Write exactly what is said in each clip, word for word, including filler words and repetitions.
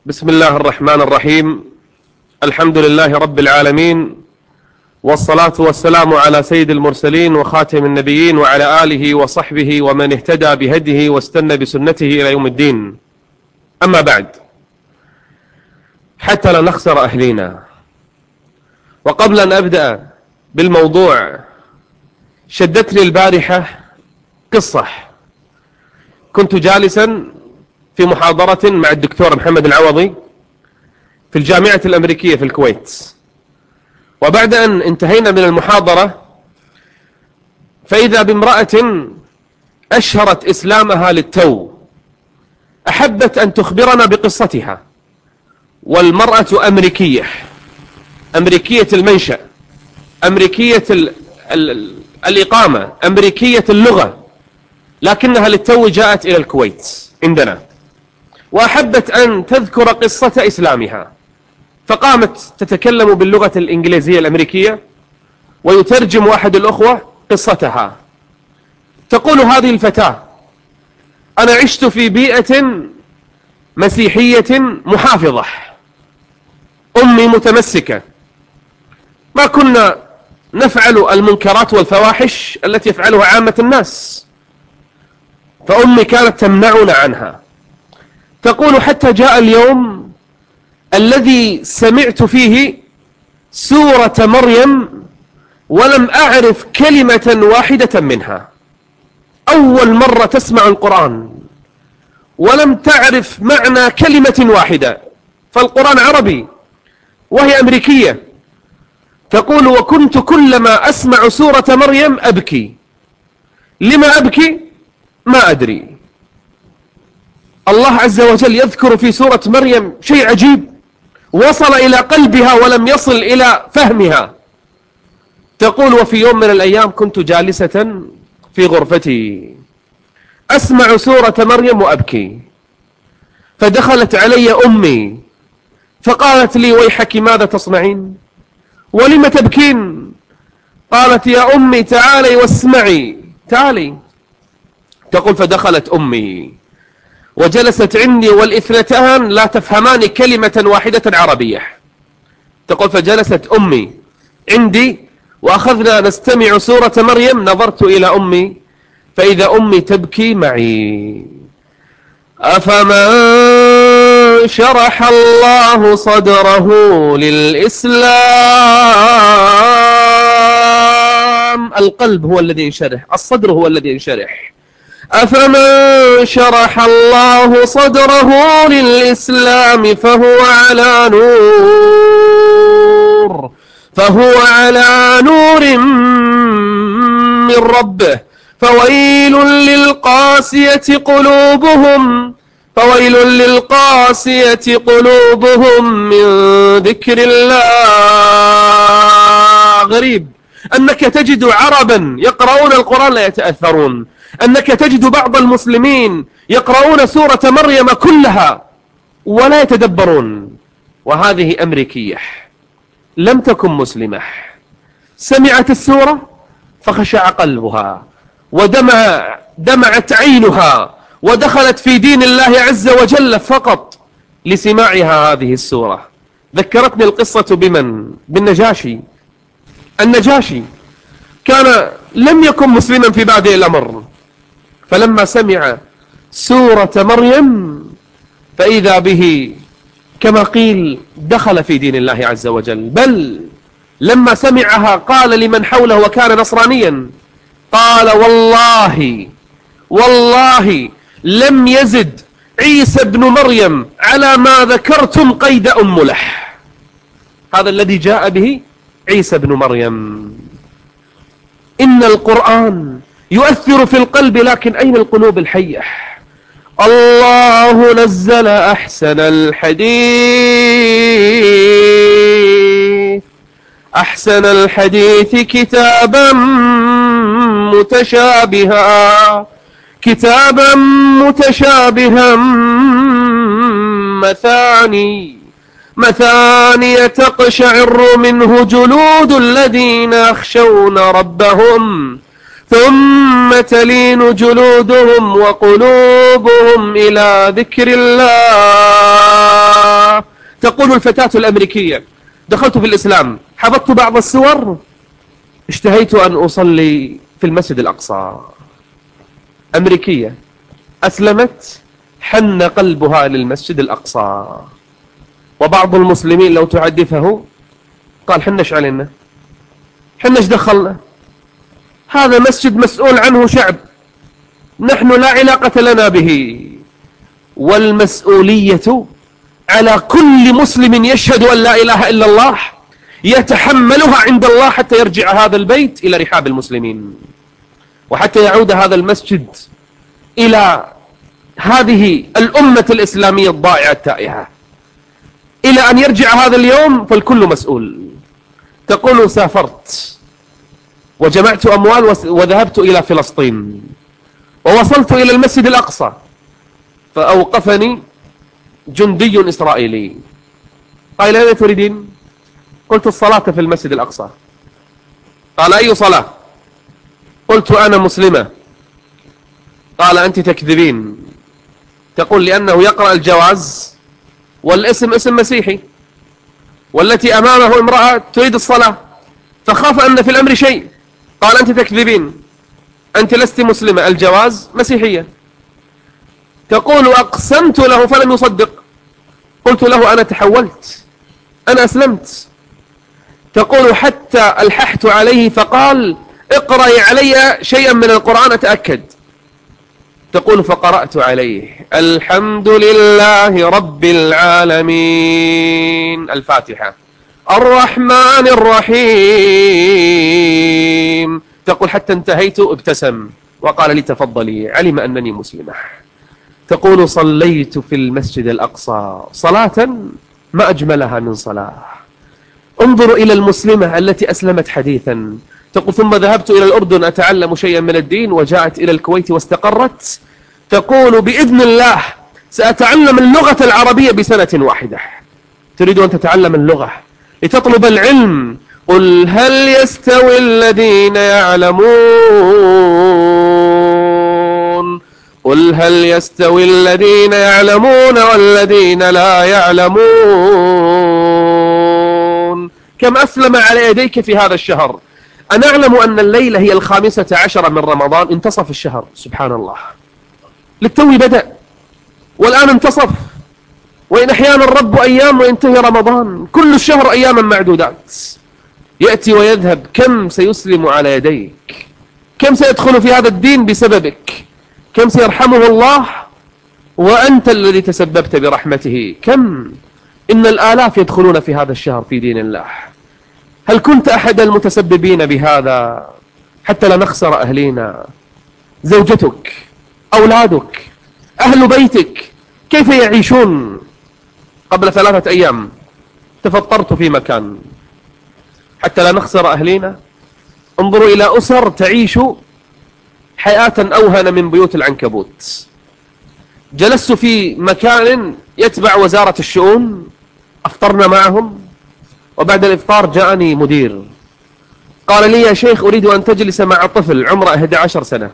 بسم الله الرحمن الرحيم. الحمد لله رب العالمين، والصلاة والسلام على سيد المرسلين وخاتم النبيين وعلى آله وصحبه ومن اهتدى بهديه واستنى بسنته إلى يوم الدين. أما بعد، حتى لا نخسر أهلينا، وقبل أن أبدأ بالموضوع شدتني البارحة قصة. كنت جالسا في محاضرة مع الدكتور محمد العوضي في الجامعة الأمريكية في الكويت، وبعد أن انتهينا من المحاضرة فإذا بامرأة أشهرت إسلامها للتو، أحبت أن تخبرنا بقصتها. والمرأة أمريكية أمريكية المنشأ، أمريكية ال ال الإقامة، أمريكية اللغة، لكنها للتو جاءت إلى الكويت عندنا، وأحبت أن تذكر قصة إسلامها، فقامت تتكلم باللغة الإنجليزية الأمريكية ويترجم أحد الأخوة قصتها. تقول هذه الفتاة: أنا عشت في بيئة مسيحية محافظة، أمي متمسكة، ما كنا نفعل المنكرات والفواحش التي يفعلها عامة الناس، فأمي كانت تمنعنا عنها. تقول: حتى جاء اليوم الذي سمعت فيه سورة مريم ولم أعرف كلمة واحدة منها. أول مرة تسمع القرآن ولم تعرف معنى كلمة واحدة، فالقرآن عربي وهي أمريكية. تقول: وكنت كلما أسمع سورة مريم أبكي. لما أبكي؟ ما أدري. الله عز وجل يذكر في سورة مريم شيء عجيب وصل إلى قلبها ولم يصل إلى فهمها. تقول: وفي يوم من الأيام كنت جالسة في غرفتي أسمع سورة مريم وأبكي، فدخلت علي أمي فقالت لي: ويحك ماذا تصنعين؟ ولم تبكين؟ قالت: يا أمي تعالي واسمعي، تعالي. تقول: فدخلت أمي وجلست عندي والإثنتان لا تفهمان كلمة واحدة عربية. تقول: فجلست أمي عندي وأخذنا نستمع سورة مريم. نظرت إلى أمي فإذا أمي تبكي معي. أفمن شرح الله صدره للإسلام، القلب هو الذي ينشرح، الصدر هو الذي ينشرح. أفمن شرح الله صدره للإسلام فهو على نور فهو على نور من ربه فويل للقاسية قلوبهم فويل للقاسية قلوبهم من ذكر الله. غريب أنك تجد عربا يقرؤون القرآن لا يتأثرون، أنك تجد بعض المسلمين يقرؤون سورة مريم كلها ولا يتدبرون. وهذه أمريكية لم تكن مسلمة، سمعت السورة فخشع قلبها ودمع دمعت عينها ودخلت في دين الله عز وجل فقط لسماعها هذه السورة. ذكرتني القصة بمن؟ بالنجاشي. النجاشي كان لم يكن مسلما في بادئ الأمر، فلما سمع سورة مريم فإذا به كما قيل دخل في دين الله عز وجل. بل لما سمعها قال لمن حوله وكان نصرانيا، قال: والله والله لم يزد عيسى ابن مريم على ما ذكرتم قيد أنملة. هذا الذي جاء به عيسى ابن مريم. إن القرآن يؤثر في القلب، لكن أين القلوب الحية؟ الله نزل أحسن الحديث أحسن الحديث كتابا متشابها كتابا متشابها مثاني مثاني تقشعر منه جلود الذين يخشون ربهم ثم تلين جلودهم وقلوبهم إلى ذكر الله تقول الفتاة الأمريكية: دخلت في الإسلام، حفظت بعض السور، اشتهيت أن أصلي في المسجد الأقصى. أمريكية أسلمت، حن قلبها للمسجد الأقصى. وبعض المسلمين لو تحدثه قال: حنش علينا، حنش دخلنا، هذا مسجد مسؤول عنه شعب، نحن لا علاقة لنا به. والمسؤولية على كل مسلم يشهد أن لا إله إلا الله يتحملها عند الله حتى يرجع هذا البيت إلى رحاب المسلمين، وحتى يعود هذا المسجد إلى هذه الأمة الإسلامية الضائعة التائهة. إلى أن يرجع هذا اليوم فالكل مسؤول. تقول: سافرت وجمعت أموال وذهبت إلى فلسطين ووصلت إلى المسجد الأقصى، فأوقفني جندي إسرائيلي، قال: أين تريدين؟ قلت: الصلاة في المسجد الأقصى. قال: أي صلاة؟ قلت: أنا مسلمة. قال: أنت تكذبين. تقول: لأنه يقرأ الجواز والاسم اسم مسيحي، والتي أمامه امرأة تريد الصلاة، فخاف أن في الأمر شيء. قال: أنت تكذبين، أنت لست مسلمة، الجواز مسيحية. تقول: أقسمت له فلم يصدق. قلت له: أنا تحولت، أنا أسلمت. تقول: حتى ألححت عليه فقال: اقرأي علي شيئا من القرآن أتأكد. تقول: فقرأت عليه: الحمد لله رب العالمين، الفاتحة، الرحمن الرحيم. تقول: حتى انتهيت ابتسم وقال لي: تفضلي، علم أنني مسلمة. تقول: صليت في المسجد الأقصى صلاة ما أجملها من صلاة. انظروا إلى المسلمة التي أسلمت حديثا. تقول: ثم ذهبت إلى الأردن أتعلم شيئا من الدين، وجاءت إلى الكويت واستقرت. تقول: بإذن الله سأتعلم اللغة العربية بسنة واحدة. تريد أن تتعلم اللغة لتطلب العلم. قل هل يستوي الذين يعلمون قل هل يستوي الذين يعلمون والذين لا يعلمون. كم أسلم على يديك في هذا الشهر؟ أنا أعلم أن الليلة هي الخامسة عشر من رمضان، انتصف الشهر، سبحان الله، للتو بدأ والآن انتصف. وإن أحيانا الرب أيام وينتهي رمضان، كل الشهر أياما معدودات، يأتي ويذهب. كم سيسلم على يديك؟ كم سيدخل في هذا الدين بسببك؟ كم سيرحمه الله وأنت الذي تسببت برحمته؟ كم إن الآلاف يدخلون في هذا الشهر في دين الله. هل كنت أحد المتسببين بهذا حتى لا نخسر أهلينا؟ زوجتك، أولادك، أهل بيتك كيف يعيشون؟ قبل ثلاثة أيام تفطرت في مكان حتى لا نخسر أهلينا. انظروا إلى أسر تعيش حياة أوهن من بيوت العنكبوت. جلست في مكان يتبع وزارة الشؤون، أفطرنا معهم، وبعد الإفطار جاءني مدير قال لي: يا شيخ أريد أن تجلس مع طفل عمره إحدى عشرة سنة.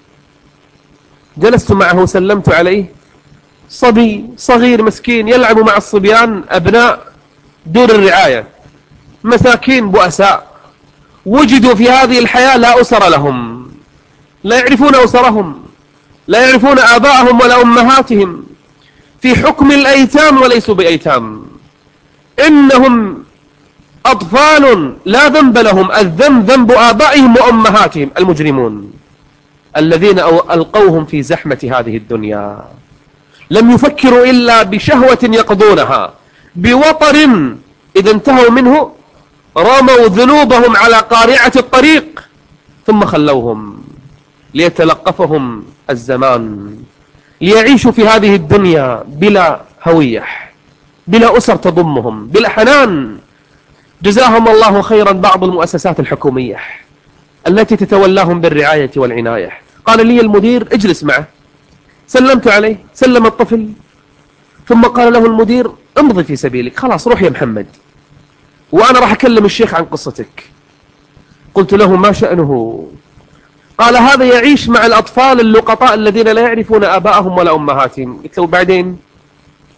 جلست معه، سلمت عليه، صبي صغير مسكين يلعب مع الصبيان أبناء دور الرعاية، مساكين بؤساء وجدوا في هذه الحياة لا أسر لهم، لا يعرفون أسرهم، لا يعرفون آباءهم ولا أمهاتهم، في حكم الأيتام وليسوا بأيتام. إنهم أطفال لا ذنب لهم، الذنب ذنب آبائهم وأمهاتهم المجرمون الذين ألقوهم في زحمة هذه الدنيا. لم يفكروا إلا بشهوة يقضونها، بوطر إذا انتهوا منه رموا ذنوبهم على قارعة الطريق ثم خلوهم ليتلقفهم الزمان، ليعيشوا في هذه الدنيا بلا هوية، بلا أسر تضمهم، بلا حنان. جزاهم الله خيرا بعض المؤسسات الحكومية التي تتولاهم بالرعاية والعناية. قال لي المدير: اجلس معه. سلمت عليه، سلم الطفل، ثم قال له المدير: امضي في سبيلك، خلاص روح يا محمد، وأنا راح أكلم الشيخ عن قصتك. قلت له: ما شأنه؟ قال: هذا يعيش مع الأطفال اللقطاء الذين لا يعرفون آباءهم ولا أمهاتهم. قلت له: بعدين؟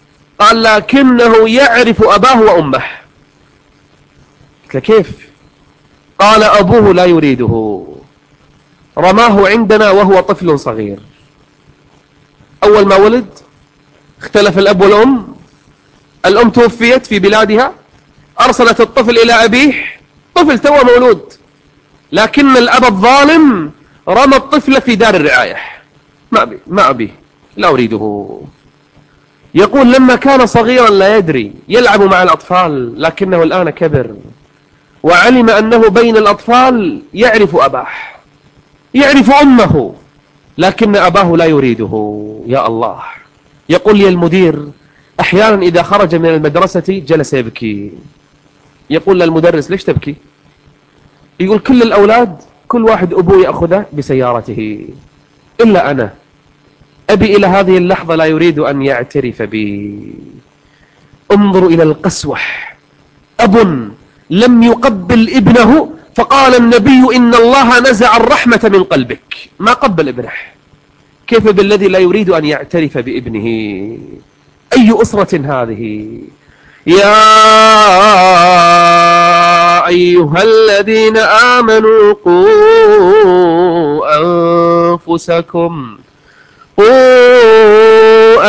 قال لكنه يعرف أباه وأمه. قلت له كيف؟ قال أبوه لا يريده، رماه عندنا وهو طفل صغير. أول ما ولد اختلف الأب والأم، الأم توفيت في بلادها، أرسلت الطفل إلى أبيه، طفل توه مولود، لكن الأب الظالم رمى الطفل في دار الرعاية. ما أبي ما أبي لا أريده. يقول لما كان صغيرا لا يدري، يلعب مع الأطفال، لكنه الآن كبر وعلم أنه بين الأطفال يعرف أباه، يعرف أمه، لكن أباه لا يريده. يا الله. يقول لي المدير أحيانا إذا خرج من المدرسة جلس يبكي. يقول للمدرس ليش تبكي؟ يقول كل الأولاد كل واحد أبوه يأخذه بسيارته إلا أنا، أبي إلى هذه اللحظة لا يريد أن يعترف بي. انظروا إلى القسوة. أب لم يقبل ابنه فقال النبي إن الله نزع الرحمة من قلبك، ما قبل ابنه، كيف بالذي لا يريد أن يعترف بابنه؟ أي أسرة هذه؟ يا أيها الذين آمنوا قوا أنفسكم قوا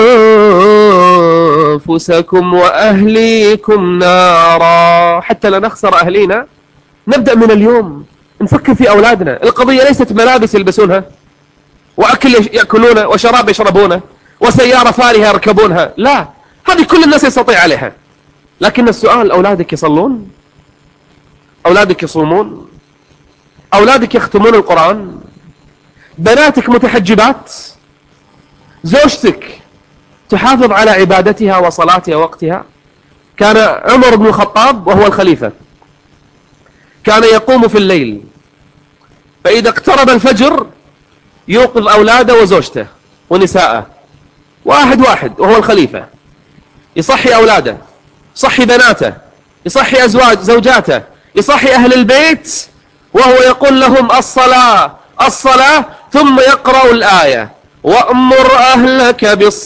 أنفسكم وأهليكم نارا. حتى لا نخسر أهلينا نبدأ من اليوم نفكر في أولادنا. القضية ليست ملابس يلبسونها وأكل يأكلونه وشراب يشربونه وسيارة فارهة يركبونها، لا، هذه كل الناس يستطيع عليها. لكن السؤال أولادك يصلون؟ أولادك يصومون؟ أولادك يختمون القرآن؟ بناتك متحجبات؟ زوجتك تحافظ على عبادتها وصلاتها ووقتها؟ كان عمر بن الخطاب وهو الخليفة كان يقوم في الليل، فإذا اقترب الفجر يوقظ أولاده وزوجته ونساءه واحد واحد، وهو الخليفة، يصحي أولاده، يصحي بناته، يصحي أزواج زوجاته، يصحي أهل البيت، وهو يقول لهم الصلاة الصلاة، ثم يقرأ الآية وأمر أهلك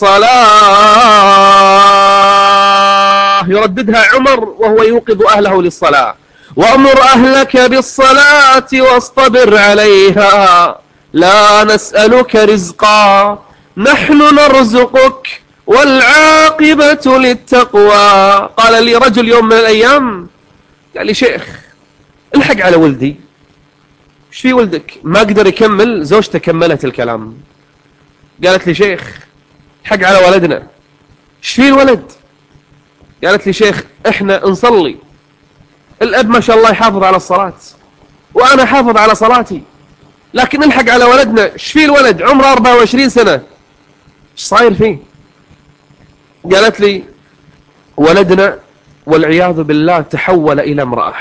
بالصلاة، يرددها عمر وهو يوقظ أهله للصلاة، وأمر أهلك بالصلاة واصطبر عليها لا نسألك رزقا نحن نرزقك والعاقبة للتقوى. قال لي رجل يوم من الأيام، قال لي شيخ الحق على ولدي. ايش في ولدك؟ ما قدر يكمل، زوجته كملت الكلام. قالت لي شيخ الحق على ولدنا. ايش في الولد؟ قالت لي شيخ احنا نصلي، الأب ما شاء الله يحافظ على الصلاة وأنا حافظ على صلاتي، لكن نلحق على ولدنا. ايش في الولد عمره أربعة وعشرين سنة، ايش صاير فيه؟ قالت لي ولدنا والعياذ بالله تحول إلى امرأة،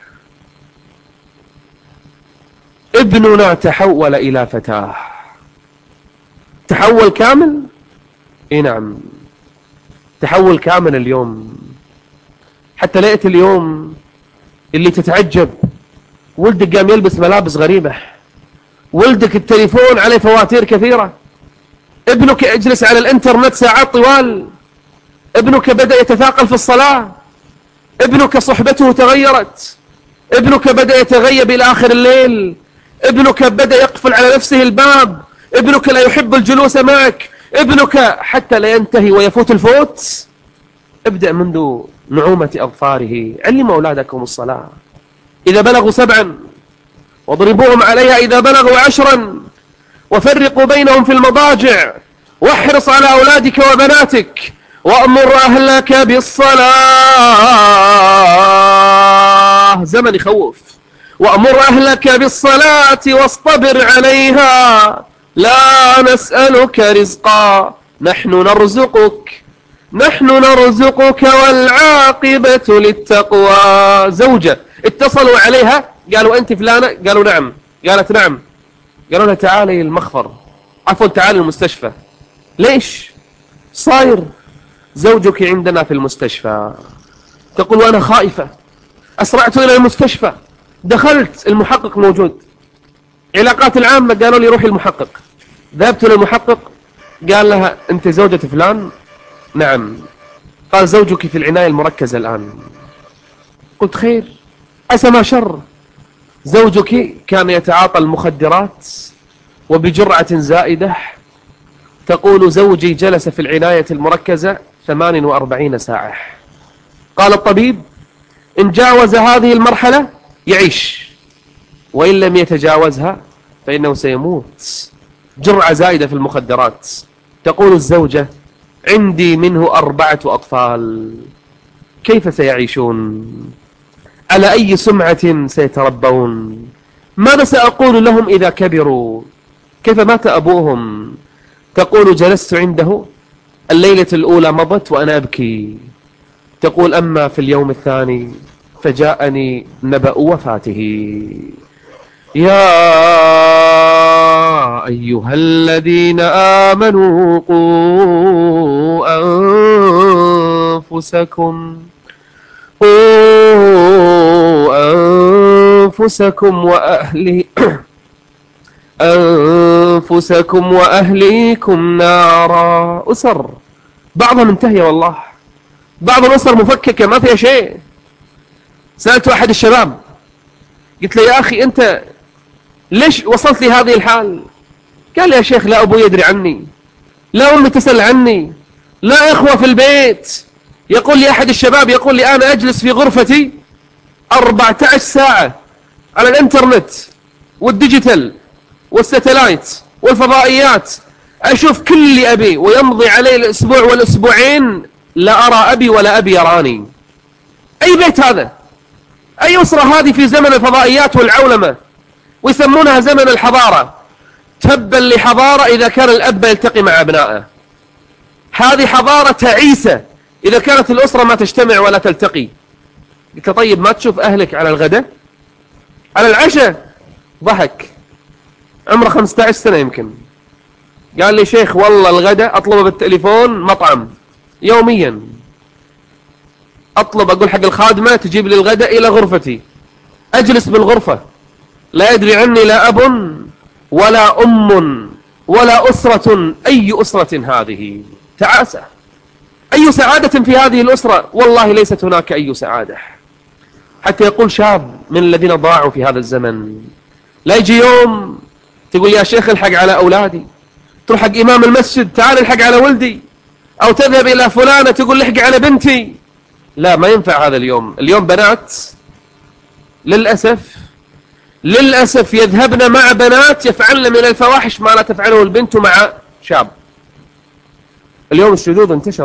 ابننا تحول إلى فتاة. تحول كامل؟ اي نعم، تحول كامل اليوم. حتى لقيت اليوم اللي تتعجب، ولدك قام يلبس ملابس غريبة، ولدك التليفون عليه فواتير كثيرة، ابنك يجلس على الانترنت ساعات طوال، ابنك بدأ يتثاقل في الصلاة، ابنك صحبته تغيرت، ابنك بدأ يتغيب إلى آخر الليل، ابنك بدأ يقفل على نفسه الباب، ابنك لا يحب الجلوس معك، ابنك حتى لا ينتهي ويفوت الفوت. ابدأ منذ نعومة أظفاره. علموا أولادكم الصلاة إذا بلغوا سبعا، واضربوهم عليها إذا بلغوا عشرا، وفرقوا بينهم في المضاجع، واحرص على أولادك وبناتك، وأمر أهلك بالصلاة. زمن يخوف. وأمر أهلك بالصلاة واصطبر عليها لا نسألك رزقا نحن نرزقك نحن نرزقك والعاقبة للتقوى. زوجة اتصلوا عليها قالوا أنت فلانة؟ قالوا نعم. قالت نعم. قالوا لها تعالي المخفر، عفوا تعالي المستشفى. ليش؟ صاير زوجك عندنا في المستشفى. تقول وأنا خائفة، أسرعت إلى المستشفى، دخلت المحقق موجود، علاقات العامة قالوا لي روحي المحقق. ذهبت للمحقق قال لها أنت زوجة فلان؟ نعم. قال زوجك في العناية المركزة الآن. قلت خير، عسى ما شر. زوجك كان يتعاطى المخدرات وبجرعة زائدة. تقول زوجي جلس في العناية المركزة ثمان وأربعين ساعة. قال الطبيب إن جاوز هذه المرحلة يعيش، وإن لم يتجاوزها فإنه سيموت. جرعة زائدة في المخدرات. تقول الزوجة عندي منه أربعة أطفال، كيف سيعيشون؟ على أي سمعة سيتربون؟ ماذا سأقول لهم إذا كبروا؟ كيف مات أبوهم؟ تقول جلست عنده الليلة الأولى مضت وأنا أبكي. تقول أما في اليوم الثاني فجاءني نبأ وفاته. يا أيها الذين آمنوا قوا أنفسكم قوا أنفسكم وأهلي أنفسكم وأهليكم نارا. أسر بعضها منتهية والله، بعض الأسر مفككة ما فيها شيء. سألت أحد الشباب قلت له يا أخي أنت ليش وصلت لي هذه الحال؟ قال لي يا شيخ لا أبو يدري عني، لا أمي تسأل عني، لا إخوة في البيت. يقول لي أحد الشباب يقول لي أنا أجلس في غرفتي أربعة عشر ساعة على الإنترنت والديجيتال والستلايت والفضائيات، أشوف كل اللي أبي، ويمضي علي الأسبوع والأسبوعين لا أرى أبي ولا أبي يراني. أي بيت هذا؟ أي أسرة هذه في زمن الفضائيات والعولمة ويسمونها زمن الحضارة؟ تبا لحضارة إذا كان الأب يلتقي مع أبنائه. هذه حضارة تعيسة إذا كانت الأسرة ما تجتمع ولا تلتقي. قلت طيب ما تشوف أهلك على الغداء على العشاء؟ ضحك، عمره خمسة عشر سنة يمكن. قال لي شيخ والله الغداء أطلبه بالتليفون مطعم يوميا، أطلب أقول حق الخادمة تجيب لي الغداء إلى غرفتي، أجلس بالغرفة، لا يدري عني لا أب ولا أم ولا أسرة. أي أسرة هذه؟ تعاسة. أي سعادة في هذه الأسرة؟ والله ليست هناك أي سعادة. حتى يقول شاب من الذين ضاعوا في هذا الزمن، لا يجي يوم تقول يا شيخ الحق على أولادي، تروح حق إمام المسجد تعال الحق على ولدي، أو تذهب إلى فلانة تقول الحق على بنتي. لا ما ينفع هذا اليوم. اليوم بنات للأسف للأسف يذهبن مع بنات يفعلن من الفواحش ما لا تفعله البنت مع شاب. اليوم الشذوذ انتشر.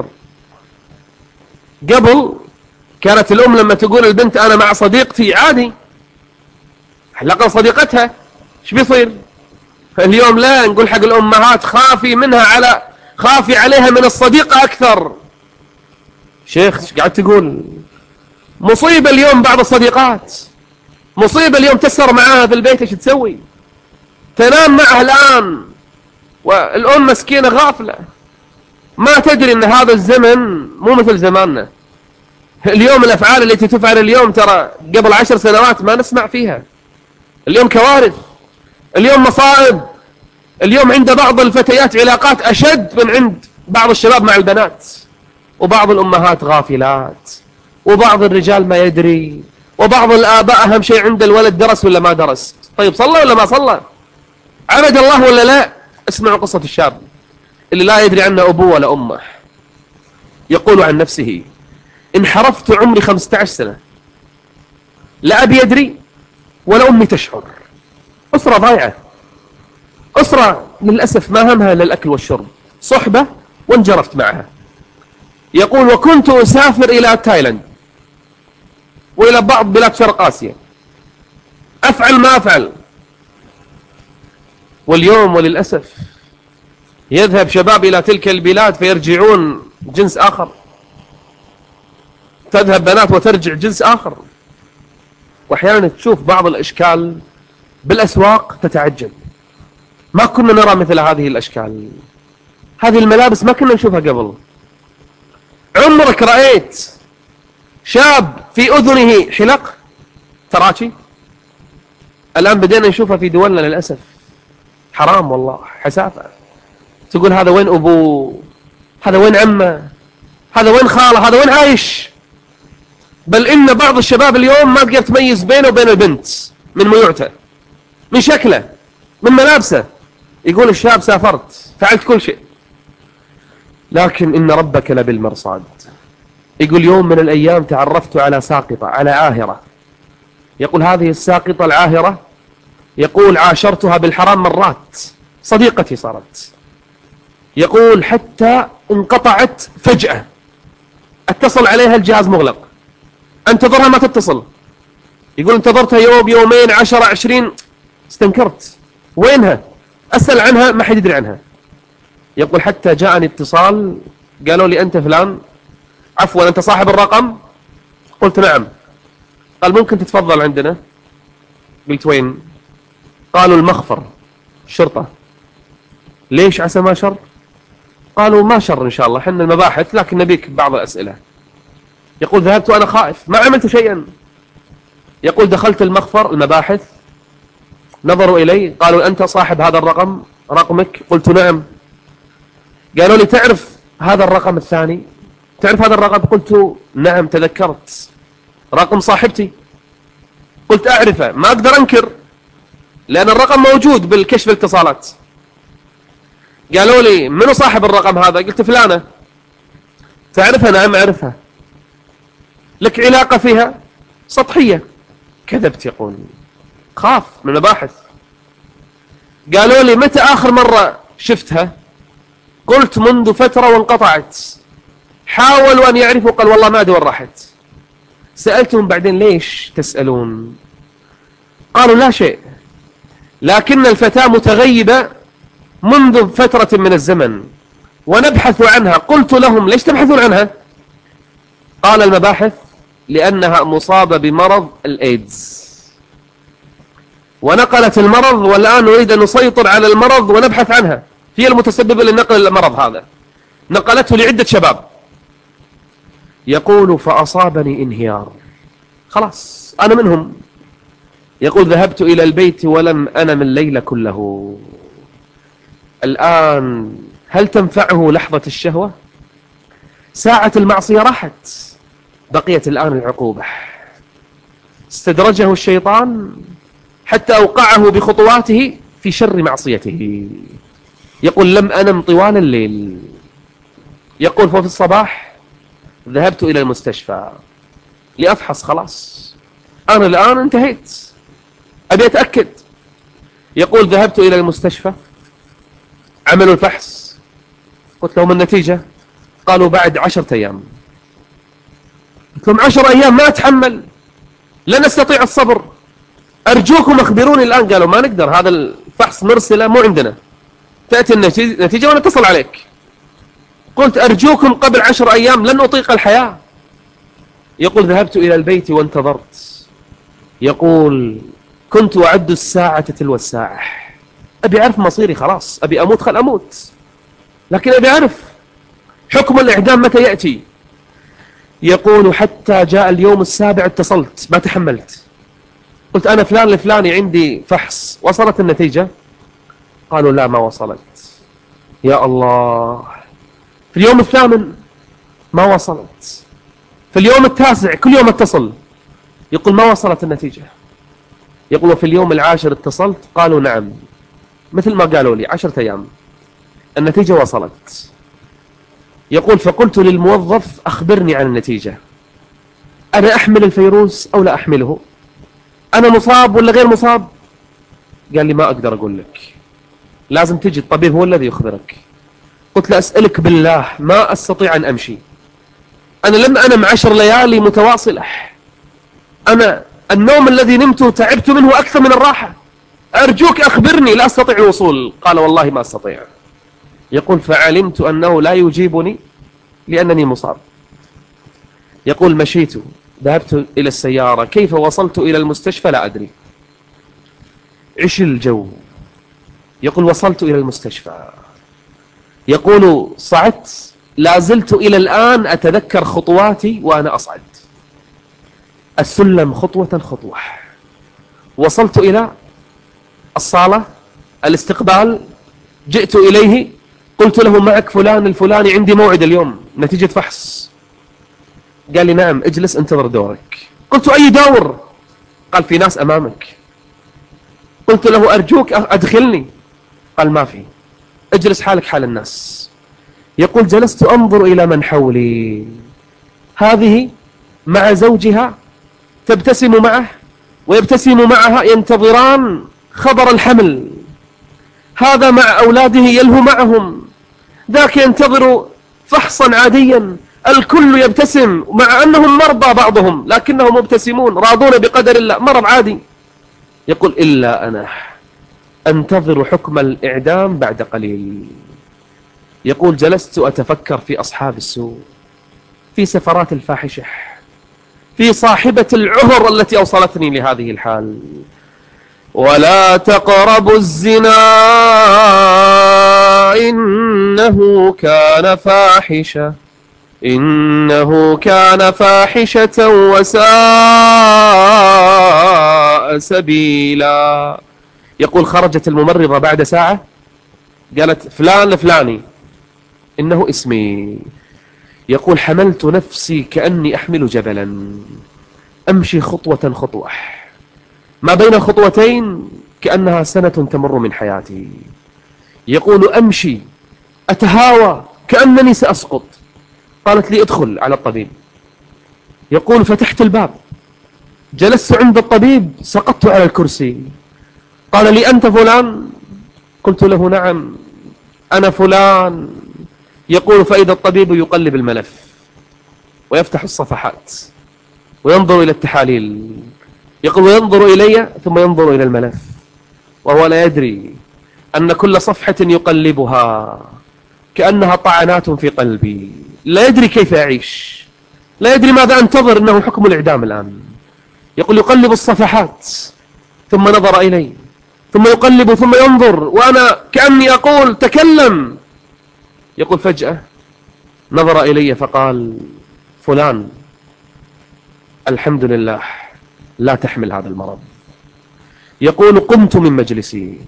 قبل كانت الأم لما تقول البنت أنا مع صديقتي عادي، حلقة صديقتها ايش بيصير؟ اليوم لا، نقول حق الأمهات خافي منها على خافي عليها من الصديقة أكثر. شيخ ايش قاعد تقول؟ مصيبة اليوم بعض الصديقات، مصيبة اليوم تسهر معها في البيت. ايش تسوي؟ تنام معها الآن، والأم مسكينة غافلة ما تدري ان هذا الزمن مو مثل زماننا. اليوم الأفعال التي تفعل اليوم ترى قبل عشر سنوات ما نسمع فيها. اليوم كوارث، اليوم مصائب. اليوم عند بعض الفتيات علاقات أشد من عند بعض الشباب مع البنات، وبعض الأمهات غافلات، وبعض الرجال ما يدري، وبعض الآباء أهم شيء عند الولد درس ولا ما درس. طيب صلى ولا ما صلى؟ عبد الله ولا لا؟ اسمعوا قصة الشاب اللي لا يدري عنه أبوه ولا أمه. يقول عن نفسه انحرفت عمري خمسة عشر سنة، لا أبي يدري ولا أمي تشعر. أسرة ضايعة، أسرة للأسف ما همها إلا الأكل والشرب، صحبة وانجرفت معها. يقول وكنت أسافر إلى تايلاند وإلى بعض بلاد شرق آسيا، أفعل ما أفعل. واليوم وللأسف يذهب شباب إلى تلك البلاد فيرجعون جنس آخر، تذهب بنات وترجع جنس آخر. وأحيانا تشوف بعض الأشكال بالأسواق تتعجب، ما كنا نرى مثل هذه الأشكال. هذه الملابس ما كنا نشوفها قبل. عمرك رأيت شاب في أذنه حلق تراشي؟ الآن بدينا نشوفها في دولنا للأسف. حرام والله، حسافة. تقول هذا وين أبوه، هذا وين عمه، هذا وين خاله، هذا وين عايش. بل إن بعض الشباب اليوم ما تقدر تميز بينه وبين البنت من ميوعته، من شكله، من ملابسه. يقول الشاب سافرت، فعلت كل شيء. لكن إن ربك لبالمرصاد. يقول يوم من الأيام تعرفت على ساقطة، على عاهرة. يقول هذه الساقطة العاهرة، يقول عاشرتها بالحرام مرات، صديقتي صارت. يقول حتى انقطعت فجأة، اتصل عليها الجهاز مغلق، انتظرها ما تتصل. يقول انتظرتها يوم يومين عشرة عشرين، استنكرت، وينها؟ أسأل عنها ما حد يدري عنها. يقول حتى جاءني اتصال، قالوا لي أنت فلان، عفوا أنت صاحب الرقم؟ قلت نعم. قال ممكن تتفضل عندنا؟ قلت وين؟ قالوا المخفر، الشرطة. ليش عسى ما شر؟ قالوا ما شر إن شاء الله، حنا المباحث لكن نبيك بعض الأسئلة. يقول ذهبت وأنا خائف، ما عملت شيئا. يقول دخلت المخفر المباحث، نظروا إلي قالوا أنت صاحب هذا الرقم، رقمك؟ قلت نعم. قالوا لي تعرف هذا الرقم الثاني؟ تعرف هذا الرقم؟ قلت نعم تذكرت، رقم صاحبتي. قلت أعرفه، ما أقدر أنكر لأن الرقم موجود بالكشف الاتصالات. قالوا لي منو صاحب الرقم هذا؟ قلت فلانة. تعرفها؟ نعم أعرفها. لك علاقة فيها؟ سطحية. كذبت يقول، خاف من المباحث. قالوا لي متى آخر مرة شفتها؟ قلت منذ فترة وانقطعت. حاولوا أن يعرفوا، قال والله ما أدري وين راحت. سألتهم بعدين ليش تسألون؟ قالوا لا شيء، لكن الفتاة متغيبة منذ فترة من الزمن ونبحث عنها. قلت لهم ليش تبحثون عنها؟ قال المباحث لأنها مصابة بمرض الإيدز، ونقلت المرض والآن نريد أن نسيطر على المرض ونبحث عنها، هي المتسببة لنقل المرض هذا. نقلته لعدة شباب. يقول فأصابني انهيار، خلاص أنا منهم. يقول ذهبت إلى البيت ولم أنم الليل كله. الآن هل تنفعه لحظة الشهوة؟ ساعة المعصية راحت، بقيت الآن العقوبة. استدرجه الشيطان حتى أوقعه بخطواته في شر معصيته. يقول لم أنم طوال الليل. يقول ففي الصباح ذهبت إلى المستشفى لأفحص، خلاص أنا الآن انتهيت، أبي أتأكد. يقول ذهبت إلى المستشفى، عملوا الفحص، قلت لهم النتيجة؟ قالوا بعد عشرة أيام. قلت لهم عشر أيام ما أتحمل، لا نستطيع الصبر، أرجوكم أخبروني الآن. قالوا ما نقدر، هذا الفحص مرسلة مو عندنا، تأتي النتيجة ونتصل عليك. قلت أرجوكم قبل عشر أيام، لن أطيق الحياة. يقول ذهبت إلى البيت وانتظرت. يقول كنت أعد الساعة تلو الساعة، أبي أعرف مصيري، خلاص أبي أموت خل أموت، لكن أبي أعرف حكم الإعدام متى يأتي. يقول حتى جاء اليوم السابع اتصلت، ما تحملت، قلت أنا فلان الفلاني عندي فحص، وصلت النتيجة؟ قالوا لا ما وصلت. يا الله، في اليوم الثامن ما وصلت، في اليوم التاسع كل يوم اتصل، يقول ما وصلت النتيجة. يقول في اليوم العاشر اتصلت، قالوا نعم مثل ما قالوا لي عشرة أيام النتيجة وصلت. يقول فقلت للموظف أخبرني عن النتيجة، أنا أحمل الفيروس أو لا أحمله؟ أنا مصاب ولا غير مصاب؟ قال لي ما أقدر أقول لك، لازم تجي الطبيب هو الذي يخبرك. قلت له أسألك بالله ما أستطيع أن أمشي، أنا لم أنم عشر ليالي متواصلة، أنا النوم الذي نمته تعبت منه أكثر من الراحة، أرجوك أخبرني، لا أستطيع الوصول. قال والله ما أستطيع. يقول فعلمت أنه لا يجيبني لأنني مصاب. يقول مشيت، ذهبت إلى السيارة، كيف وصلت إلى المستشفى لا أدري، عش الجو. يقول وصلت إلى المستشفى، يقول صعدت، لا زلت إلى الآن أتذكر خطواتي وأنا أصعد السلم خطوة خطوة. وصلت إلى الصالة الاستقبال، جئت إليه، قلت له معك فلان الفلاني عندي موعد اليوم، نتيجة فحص. قال لي نعم اجلس انتظر دورك. قلت أي دور؟ قال في ناس أمامك. قلت له أرجوك أدخلني. قال ما في، اجلس حالك حال الناس. يقول جلست أنظر إلى من حولي، هذه مع زوجها تبتسم معه ويبتسم معها ينتظران خبر الحمل، هذا مع أولاده يلهو معهم، ذاك ينتظر فحصا عاديا، الكل يبتسم مع أنهم مرضى بعضهم لكنهم مبتسمون راضون بقدر الله، مرض عادي. يقول إلا أنا أنتظر حكم الإعدام بعد قليل. يقول جلست أتفكر في أصحاب السوء، في سفرات الفاحشة، في صاحبة العهر التي أوصلتني لهذه الحال. ولا تقربوا الزنا إنه كان فاحشة إنه كان فاحشة وساء سبيلا. يقول خرجت الممرضة بعد ساعة قالت فلان لفلاني إنه اسمي. يقول حملت نفسي كأني أحمل جبلا، أمشي خطوة خطوة، ما بين الخطوتين كأنها سنة تمر من حياتي. يقول أمشي أتهاوى كأنني سأسقط. قالت لي ادخل على الطبيب. يقول فتحت الباب، جلست عند الطبيب، سقطت على الكرسي. قال لي أنت فلان؟ قلت له نعم أنا فلان. يقول فإذا الطبيب يقلب الملف ويفتح الصفحات وينظر إلى التحاليل. يقول وينظر إلي ثم ينظر إلى الملف وهو لا يدري أن كل صفحة يقلبها كأنها طعنات في قلبي، لا يدري كيف أعيش، لا يدري ماذا أنتظر، إنه حكم الإعدام الآن. يقول يقلب الصفحات ثم نظر إلي ثم يقلب ثم ينظر وأنا كأني أقول تكلم. يقول فجأة نظر إلي فقال فلان الحمد لله لا تحمل هذا المرض. يقول قمت من مجلسي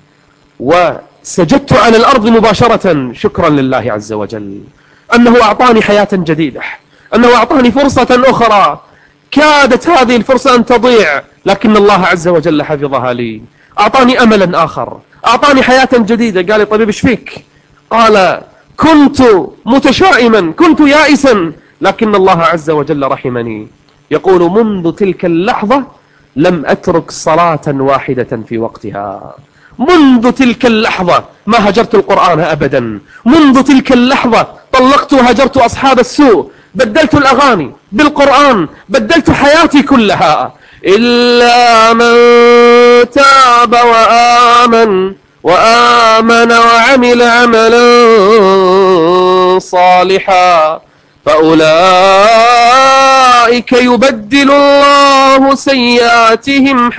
وسجدت على الأرض مباشرة شكرا لله عز وجل أنه أعطاني حياة جديدة، أنه أعطاني فرصة أخرى، كادت هذه الفرصة أن تضيع لكن الله عز وجل حفظها لي، أعطاني أملا آخر، أعطاني حياة جديدة. قال لي طبيب ايش فيك؟ قال كنت متشائما، كنت يائسا لكن الله عز وجل رحمني. يقول منذ تلك اللحظة لم أترك صلاة واحدة في وقتها، منذ تلك اللحظة ما هجرت القرآن أبدا، منذ تلك اللحظة طلقت وهجرت أصحاب السوء، بدلت الأغاني بالقرآن، بدلت حياتي كلها. إلا من تاب وآمن وآمن وعمل عملا صالحا فأولئك يبدل الله سيئاتهم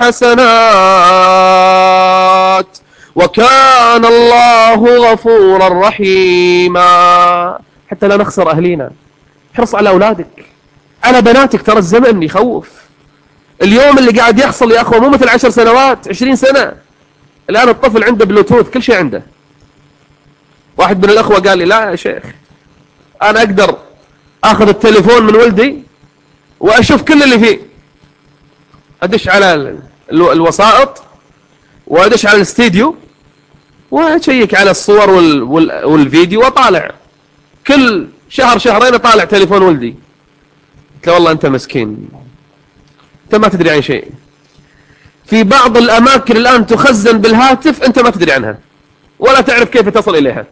حسنات وكان الله غفورا رحيما. حتى لا نخسر أهلينا، حرص على أولادك على بناتك، ترى الزمن يخوف. اليوم اللي قاعد يحصل يا أخوة مو مثل عشر سنوات عشرين سنة. الآن الطفل عنده بلوتوث كل شيء عنده. واحد من الأخوة قال لي لا يا شيخ أنا أقدر أخذ التليفون من ولدي وأشوف كل اللي فيه، أدش على الوسائط وأدش على الاستديو وأشيك على الصور والفيديو وطالع كل شهر شهرين أطالع تليفون ولدي. قلت له والله أنت مسكين، أنت ما تدري عن شيء. في بعض الأماكن الآن تخزن بالهاتف أنت ما تدري عنها ولا تعرف كيف تصل إليها،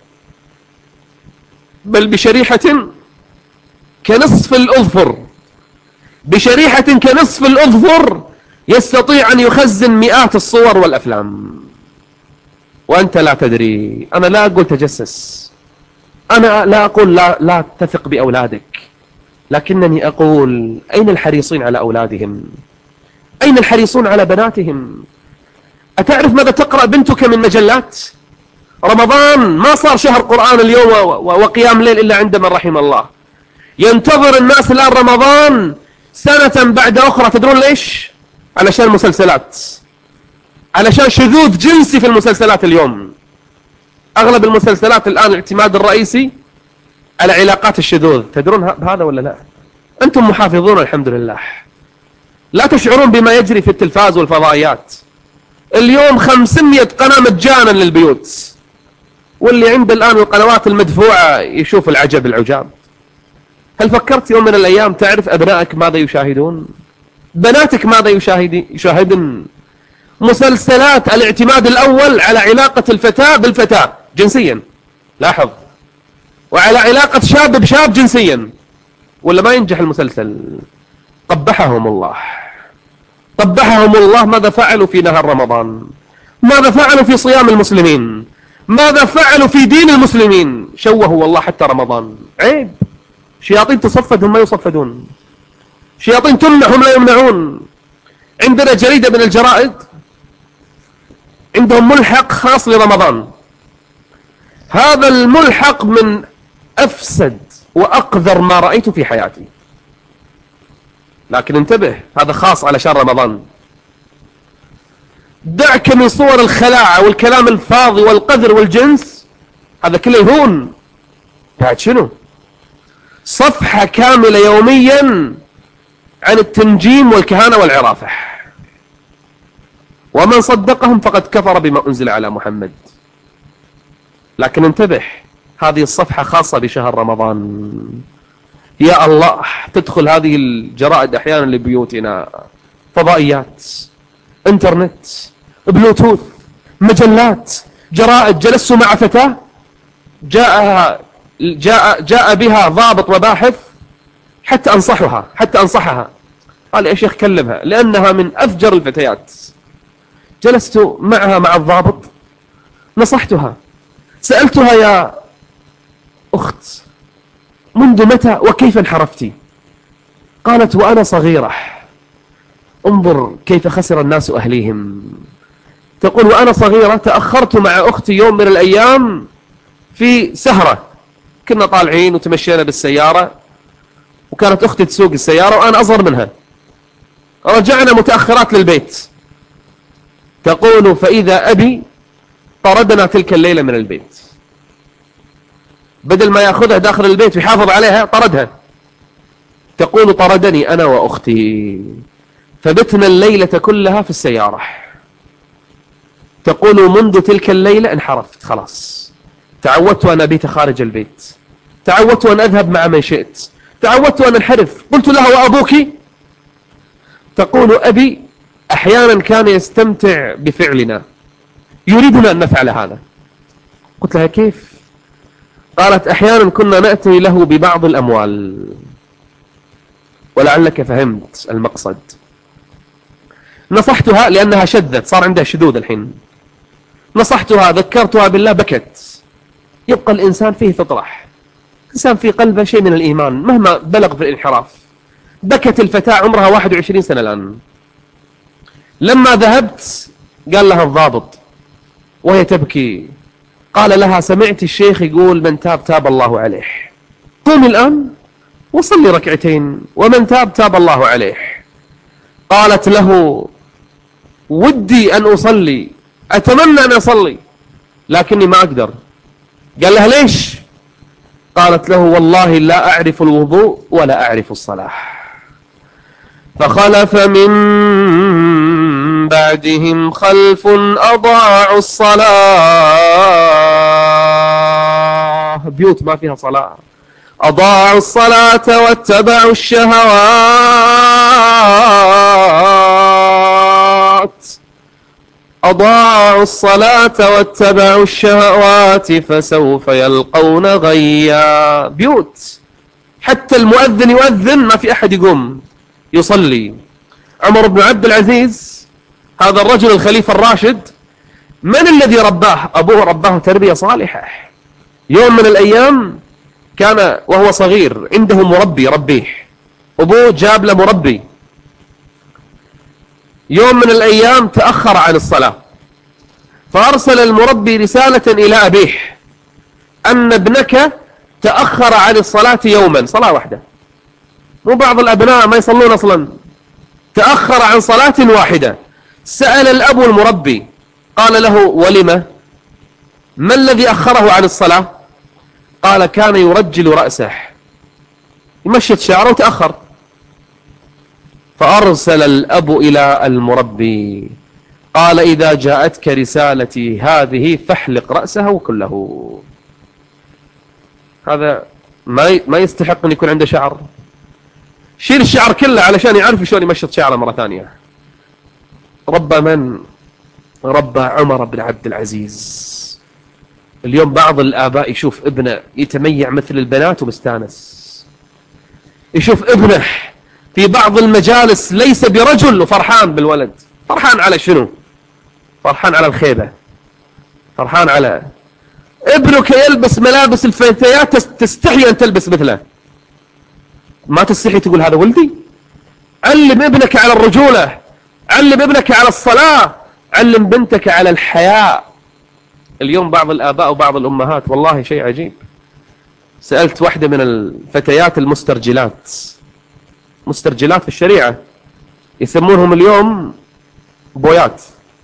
بل بشريحة كنصف الأظفر، بشريحة كنصف الأظفر يستطيع أن يخزن مئات الصور والأفلام وأنت لا تدري. أنا لا أقول تجسس، أنا لا أقول لا, لا تثق بأولادك، لكنني أقول أين الحريصين على أولادهم؟ أين الحريصون على بناتهم؟ أتعرف ماذا تقرأ بنتك من مجلات؟ رمضان ما صار شهر قرآن اليوم وقيام ليل إلا عند من رحم الله. ينتظر الناس الآن رمضان سنة بعد أخرى، تدرون ليش؟ علشان المسلسلات، علشان شذوذ جنسي في المسلسلات. اليوم أغلب المسلسلات الآن الاعتماد الرئيسي على علاقات الشذوذ. تدرون بهذا ولا لا؟ أنتم محافظون الحمد لله، لا تشعرون بما يجري في التلفاز والفضائيات. اليوم خمسمائة قناة مجانا للبيوت، واللي عنده الآن القنوات المدفوعة يشوف العجب العجاب. هل فكرت يوم من الأيام تعرف أبنائك ماذا يشاهدون؟ بناتك ماذا يشاهدن؟ مسلسلات الاعتماد الأول على علاقة الفتاة بالفتاة جنسيا، لاحظ، وعلى علاقة شاب بشاب جنسيا، ولا ما ينجح المسلسل؟ قبحهم الله، قبحهم الله. ماذا فعلوا في نهار رمضان؟ ماذا فعلوا في صيام المسلمين؟ ماذا فعلوا في دين المسلمين؟ شوهوا والله حتى رمضان. عيب. شياطين تصفدهم ما يصفدون، شياطين تمنعهم لا يمنعون. عندنا جريدة من الجرائد عندهم ملحق خاص لرمضان، هذا الملحق من أفسد وأقذر ما رأيت في حياتي. لكن انتبه، هذا خاص على شهر رمضان. دعك من صور الخلاعة والكلام الفاضي والقذر والجنس، هذا كله يهون. بعد شنو؟ صفحة كاملة يوميا عن التنجيم والكهانة والعرافة، ومن صدقهم فقد كفر بما أنزل على محمد. لكن انتبه، هذه الصفحة خاصة بشهر رمضان. يا الله، تدخل هذه الجرائد أحيانا لبيوتنا، فضائيات، انترنت، بلوتوث، مجلات، جرائد. جلست مع فتاة جاء جاء جاء بها ضابط وباحث حتى أنصحها حتى أنصحها قال يا شيخ كلمها لأنها من أفجر الفتيات. جلست معها مع الضابط، نصحتها، سألتها يا أخت منذ متى وكيف انحرفتي؟ قالت وأنا صغيرة. انظر كيف خسر الناس أهليهم. تقول وأنا صغيرة تأخرت مع أختي يوم من الأيام في سهرة، كنا طالعين وتمشينا بالسيارة، وكانت أختي تسوق السيارة وأنا أصغر منها، رجعنا متأخرات للبيت. تقول فإذا أبي طردنا تلك الليلة من البيت، بدل ما يأخذها داخل البيت ويحافظ عليها طردها. تقول طردني أنا وأختي فبتنا الليلة كلها في السيارة. تقول منذ تلك الليلة انحرفت، خلاص تعودت أن أبيت خارج البيت، تعودت أن أذهب مع من شئت، تعودت أن انحرف. قلت لها وأبوك؟ تقول أبي أحيانا كان يستمتع بفعلنا، يريدنا أن نفعل هذا. قلت لها كيف؟ قالت أحيانا كنا نأتي له ببعض الأموال. ولعلك فهمت المقصد. نصحتها لأنها شذت، صار عندها شذوذ الحين. نصحتها، ذكرتها بالله، بكت. يبقى الإنسان فيه فطرة، الإنسان في قلبه شيء من الإيمان مهما بلغ في الانحراف. بكت الفتاة عمرها واحد وعشرين سنة الآن. لما ذهبت قال لها الضابط وهي تبكي، قال لها سمعت الشيخ يقول من تاب تاب الله عليه، قومي الآن وصلي ركعتين، ومن تاب تاب الله عليه. قالت له ودي أن أصلي، أتمنى أن أصلي لكني ما أقدر. قال لها ليش؟ قالت له والله لا أعرف الوضوء ولا أعرف الصلاة. فخلف من بعدهم خلف أضاعوا الصلاة، بيوت ما فيها صلاة، أضاعوا الصلاة واتبعوا الشهوات، أضاعوا الصلاة واتبعوا الشهوات فسوف يلقون غيا. بيوت حتى المؤذن يؤذن ما في أحد يقوم يصلي. عمر بن عبد العزيز هذا الرجل الخليفة الراشد، من الذي رباه؟ أبوه رباه تربية صالحة. يوم من الأيام كان وهو صغير عنده مربي ربيه، أبوه جاب له مربي. يوم من الأيام تأخر عن الصلاة، فأرسل المربي رسالة إلى أبيه أن ابنك تأخر عن الصلاة يوما، صلاة واحدة، مو بعض الأبناء ما يصلون أصلا، تأخر عن صلاة واحدة. سأل الأب المربي قال له ولما؟ ما الذي أخره عن الصلاة؟ قال كان يرجل رأسه، يمشط شعره وتأخر. فأرسل الأب إلى المربي قال إذا جاءتك رسالتي هذه فاحلق رأسه كله. هذا ما ما يستحق أن يكون عنده شعر، شيل الشعر كله علشان يعرف شلون يمشط شعره مرة ثانية. ربى من؟ ربى عمر بن عبد العزيز. اليوم بعض الآباء يشوف ابنه يتميع مثل البنات ومستانس، يشوف ابنه في بعض المجالس ليس برجل وفرحان بالولد. فرحان على شنو؟ فرحان على الخيبة، فرحان على ابنك يلبس ملابس الفتيات تستحي أن تلبس مثله، ما تستحي تقول هذا ولدي؟ علم ابنك على الرجولة، علم ابنك على الصلاة، علم بنتك على الحياء. اليوم بعض الآباء وبعض الأمهات والله شيء عجيب. سألت واحدة من الفتيات المسترجلات، مسترجلات في الشريعة يسمونهم اليوم بويات.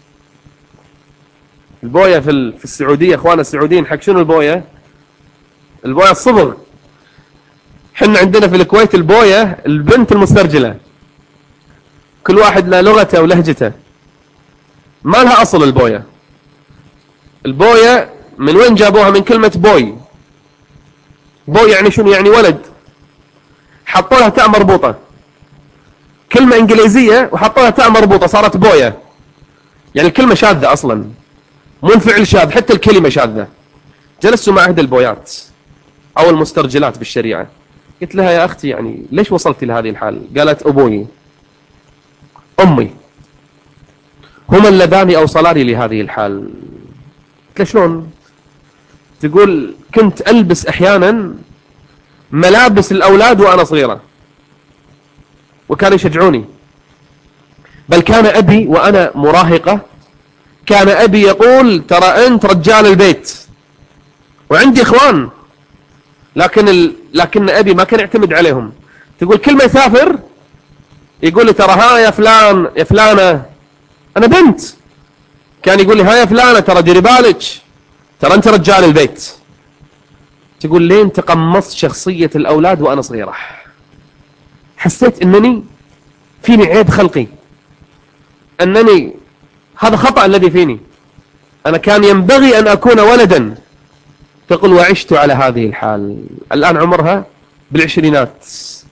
البوية في في السعودية، اخوانا السعوديين، حق شنو البوية؟ البوية الصبغ. حنا عندنا في الكويت البوية البنت المسترجلة، كل واحد له لغته ولهجته، ما لها أصل. البوية البوية من وين جابوها؟ من كلمة بوي. بوي يعني شنو؟ يعني ولد، حطوا لها تاء مربوطة، كلمة إنجليزية وحطوا لها تاء مربوطة صارت بوية. يعني الكلمة شاذة أصلا، مو الفعل شاذ، حتى الكلمة شاذة. جلست مع أحد البويات أو المسترجلات بالشريعة، قلت لها يا أختي يعني ليش وصلت لهذه الحال؟ قالت أبوي أمي هما اللذان أوصلاني لهذه الحال. قلت لها شلون؟ تقول كنت ألبس أحيانا ملابس الأولاد وأنا صغيرة وكانوا يشجعوني، بل كان أبي وأنا مراهقة كان أبي يقول ترى أنت رجال البيت، وعندي إخوان لكن ال... لكن أبي ما كان يعتمد عليهم. تقول كل ما يسافر يقول لي ترى ها يا فلان يا فلانة، أنا بنت، كان يقول لي ها يا فلانة ترى ديري بالك، ترى أنت رجال البيت. تقول لين تقمصت شخصية الأولاد وأنا صغيرة، حسيت أنني فيني عيب خلقي، أنني هذا خطأ الذي فيني، أنا كان ينبغي أن أكون ولدا. تقول وعشت على هذه الحال. الآن عمرها بالعشرينات.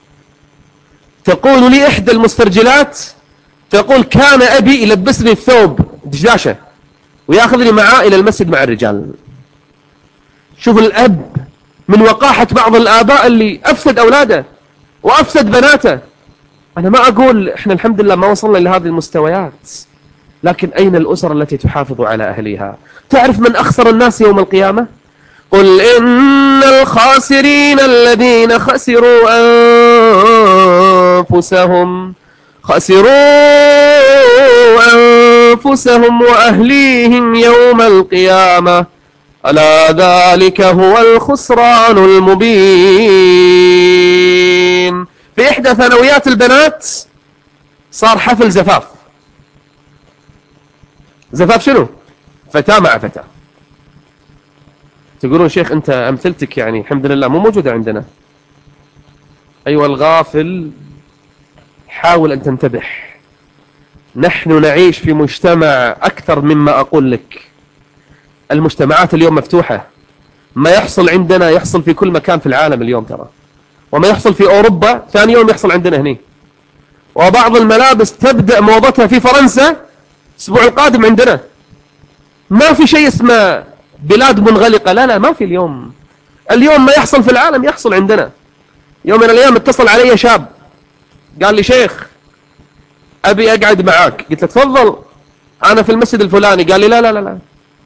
تقول لي إحدى المسترجلات، تقول كان أبي يلبسني الثوب دجاشة ويأخذني معاه إلى المسجد مع الرجال. شوف الأب من وقاحة بعض الآباء اللي أفسد أولاده وأفسد بناته. أنا ما أقول إحنا الحمد لله ما وصلنا لهذه المستويات، لكن أين الأسر التي تحافظ على أهلها؟ تعرف من أخسر الناس يوم القيامة؟ قل إن الخاسرين الذين خسروا أنفسهم خسروا أنفسهم وأهليهم يوم القيامة ألا ذلك هو الخسران المبين. في إحدى ثانويات البنات صار حفل زفاف. زفاف شنو؟ فتاة مع فتاة. تقولون شيخ أنت أمثلتك يعني الحمد لله مو موجودة عندنا. أيها الغافل حاول أن تنتبه. نحن نعيش في مجتمع أكثر مما أقول لك. المجتمعات اليوم مفتوحة، ما يحصل عندنا يحصل في كل مكان في العالم اليوم ترى، وما يحصل في أوروبا ثاني يوم يحصل عندنا هنا. وبعض الملابس تبدأ موضتها في فرنسا الأسبوع القادم عندنا. ما في شيء اسمه بلاد منغلقة، لا لا ما في. اليوم اليوم ما يحصل في العالم يحصل عندنا. يوم من الأيام اتصل علي شاب قال لي شيخ أبي أقعد معاك. قلت له تفضل أنا في المسجد الفلاني. قال لي لا لا لا لا.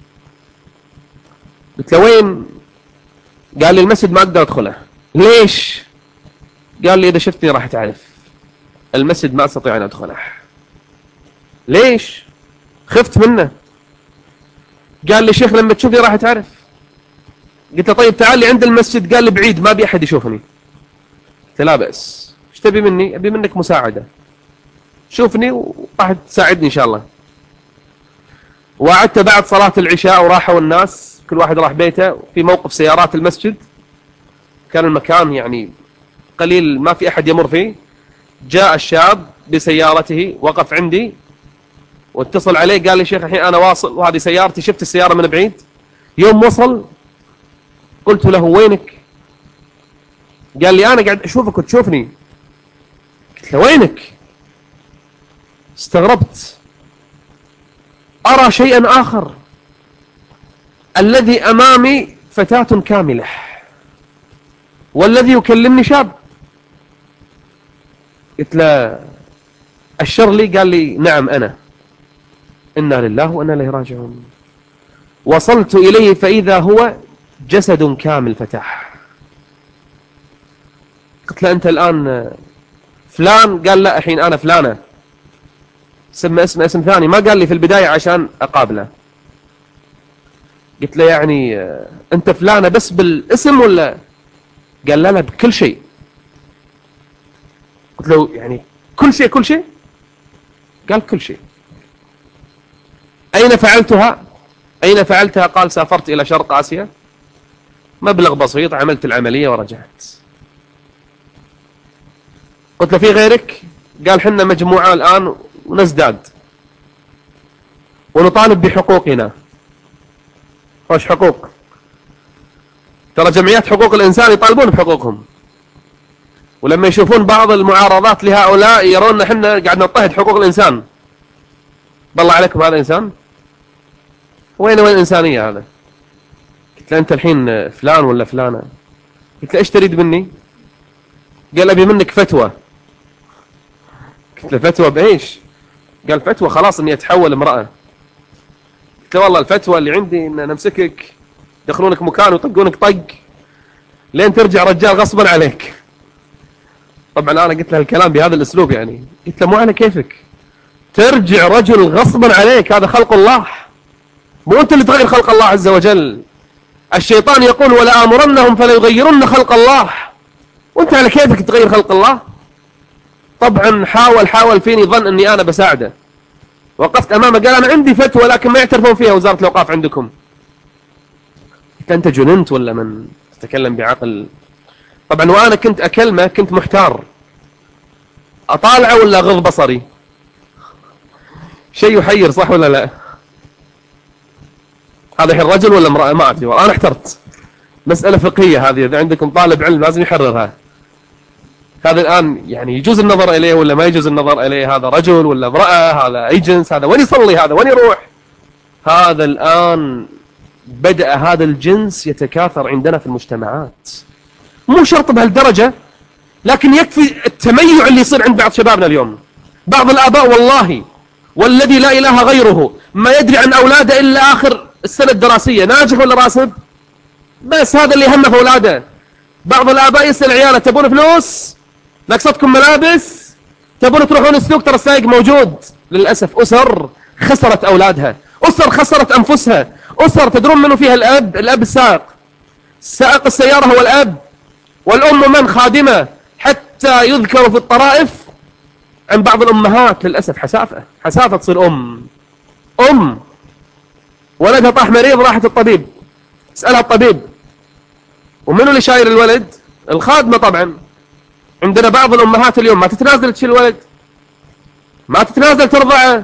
قلت له وين؟ قال لي المسجد ما أقدر أدخله. ليش؟ قال لي إذا شفتني راح تعرف، المسجد ما أستطيع أن أدخله. ليش؟ خفت منه. قال لي شيخ لما تشوفني راح تعرف. قلت له طيب تعال لي عند المسجد. قال لي بعيد ما بي أحد يشوفني. قلت لا بأس، ايش تبي مني؟ أبي منك مساعدة، شوفني وراح تساعدني إن شاء الله. وقعدت بعد صلاة العشاء وراحوا الناس كل واحد راح بيته، في موقف سيارات المسجد كان المكان يعني قليل ما في أحد يمر فيه. جاء الشاب بسيارته وقف عندي واتصل عليه قال لي شيخ الحين أنا واصل وهذه سيارتي، شفت السيارة من بعيد. يوم وصل قلت له وينك؟ قال لي أنا قاعد أشوفك وتشوفني. قلت له وينك؟ استغربت، أرى شيئا آخر، الذي أمامي فتاة كاملة والذي يكلمني شاب. قلت له الشر لي؟ قال لي نعم أنا. إنا لله وإنا إليه راجعون. وصلت إليه فإذا هو جسد كامل فتح. قلت له أنت الآن فلان؟ قال لا الحين أنا فلانة. سمى اسم اسم ثاني، ما قال لي في البداية عشان أقابله. قلت له يعني أنت فلانة بس بالاسم ولا؟ قال لا لا بكل شيء. قلت له يعني كل شيء كل شيء؟ قال كل شيء. أين فعلتها؟ أين فعلتها؟ قال سافرت إلى شرق آسيا، مبلغ بسيط، عملت العملية ورجعت. قلت له في غيرك؟ قال حنا مجموعة الآن ونزداد ونطالب بحقوقنا. وش حقوق؟ ترى جمعيات حقوق الإنسان يطالبون بحقوقهم، ولما يشوفون بعض المعارضات لهؤلاء يرون حنا قاعد نضطهد حقوق الإنسان. بالله عليكم هذا إنسان؟ وين وين الإنسانية هذا؟ قلت له أنت الحين فلان ولا فلانة؟ قلت له إيش تريد مني؟ قال أبي منك فتوى. قلت له فتوى بإيش؟ قال فتوى خلاص إني أتحول امرأة. قلت له والله الفتوى اللي عندي إن نمسكك يدخلونك مكان ويطقونك طق لين ترجع رجال غصبا عليك. طبعا أنا قلت له الكلام بهذا الأسلوب يعني، قلت له مو على كيفك، ترجع رجل غصبا عليك، هذا خلق الله، مو أنت اللي تغير خلق الله عز وجل. الشيطان يقول ولا آمرنهم فلا يغيرن خلق الله، وأنت على كيفك تغير خلق الله. طبعا حاول حاول فيني ظن أني أنا بساعده. وقفت أمامه قال أنا عندي فتوى لكن ما يعترفون فيها وزارة الأوقاف عندكم. قلت أنت جننت ولا من تتكلم بعقل؟ طبعا وأنا كنت أكلمه كنت محتار، أطالعه ولا أغض بصري؟ شيء يحير صح ولا لا؟ هذا الحين رجل ولا امرأة؟ ما أدري، أنا احترت. مسألة فقهية هذه، إذا عندكم طالب علم لازم يحررها. هذا الآن يعني يجوز النظر إليه ولا ما يجوز النظر إليه؟ هذا رجل ولا امرأة؟ هذا أي جنس؟ هذا وين يصلي؟ هذا وين يروح؟ هذا الآن بدأ هذا الجنس يتكاثر عندنا في المجتمعات. مو شرط بهالدرجة، لكن يكفي التميع اللي يصير عند بعض شبابنا اليوم. بعض الآباء والله والذي لا إله غيره ما يدري عن أولاده إلا آخر السنة الدراسية ناجح ولا راسب، بس هذا اللي همه في أولاده. بعض الآباء يسأل عياله تبون فلوس؟ نقصتكم ملابس؟ تبون تروحون السوق؟ ترى السائق موجود. للأسف أسر خسرت أولادها، أسر خسرت أنفسها، أسر تدرون منه فيها الأب؟ الأب السائق، سائق السيارة هو الأب، والأم من خادمة، حتى يذكر في الطرائف عن بعض الأمهات للأسف حسافة حسافة تصير أم أم ولدها طاح مريض راحت الطبيب، اسألها الطبيب ومنو اللي شايل الولد؟ الخادمة. طبعا عندنا بعض الأمهات اليوم ما تتنازل تشيل الولد، ما تتنازل ترضعه.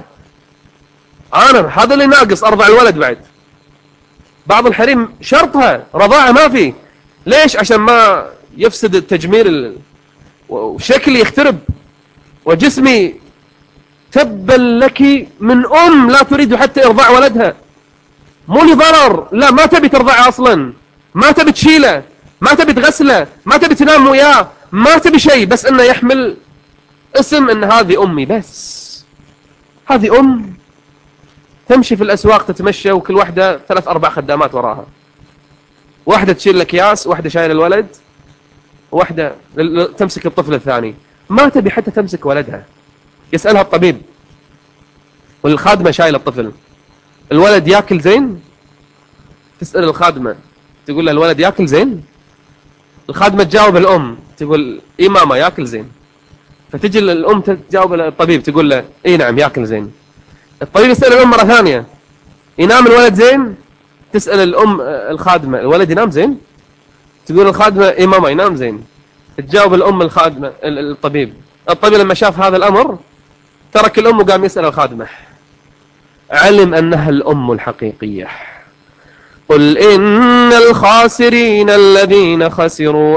أنا هذا اللي ناقص أرضع الولد بعد. بعض الحريم شرطها رضاعة ما في، ليش؟ عشان ما يفسد التجميل وشكلي يخترب وجسمي. تبا لك من أم لا تريد حتى إرضاع ولدها، مو لضرر، لا ما تبي ترضعه أصلا، ما تبي تشيله، ما تبي تغسله، ما تبي تنام وياه، ما تبي شيء، بس إنه يحمل اسم إن هذه أمي. بس هذه أم تمشي في الأسواق تتمشى وكل واحدة ثلاث أربع خدامات وراها، واحدة تشيل الأكياس، واحدة شايل الولد، واحدة تمسك الطفل الثاني، ما تبي حتى تمسك ولدها. يسألها الطبيب والخادمة شايل الطفل، الولد ياكل زين؟ تسأل الخادمة تقول لها الولد ياكل زين؟ الخادمة تجاوب الأم تقول إيه ماما ياكل زين. فتجي الأم تجاوب الطبيب تقول له إيه نعم ياكل زين. الطبيب يسأل الأم مرة ثانية ينام الولد زين؟ تسأل الأم الخادمة الولد ينام زين؟ تقول الخادمة إيه ماما ينام زين. تجاوب الأم الخادمة الطبيب. الطبيب لما شاف هذا الأمر ترك الأم وقام يسأل الخادمة، علم أنها الأم الحقيقية. قل إن الخاسرين الذين خسروا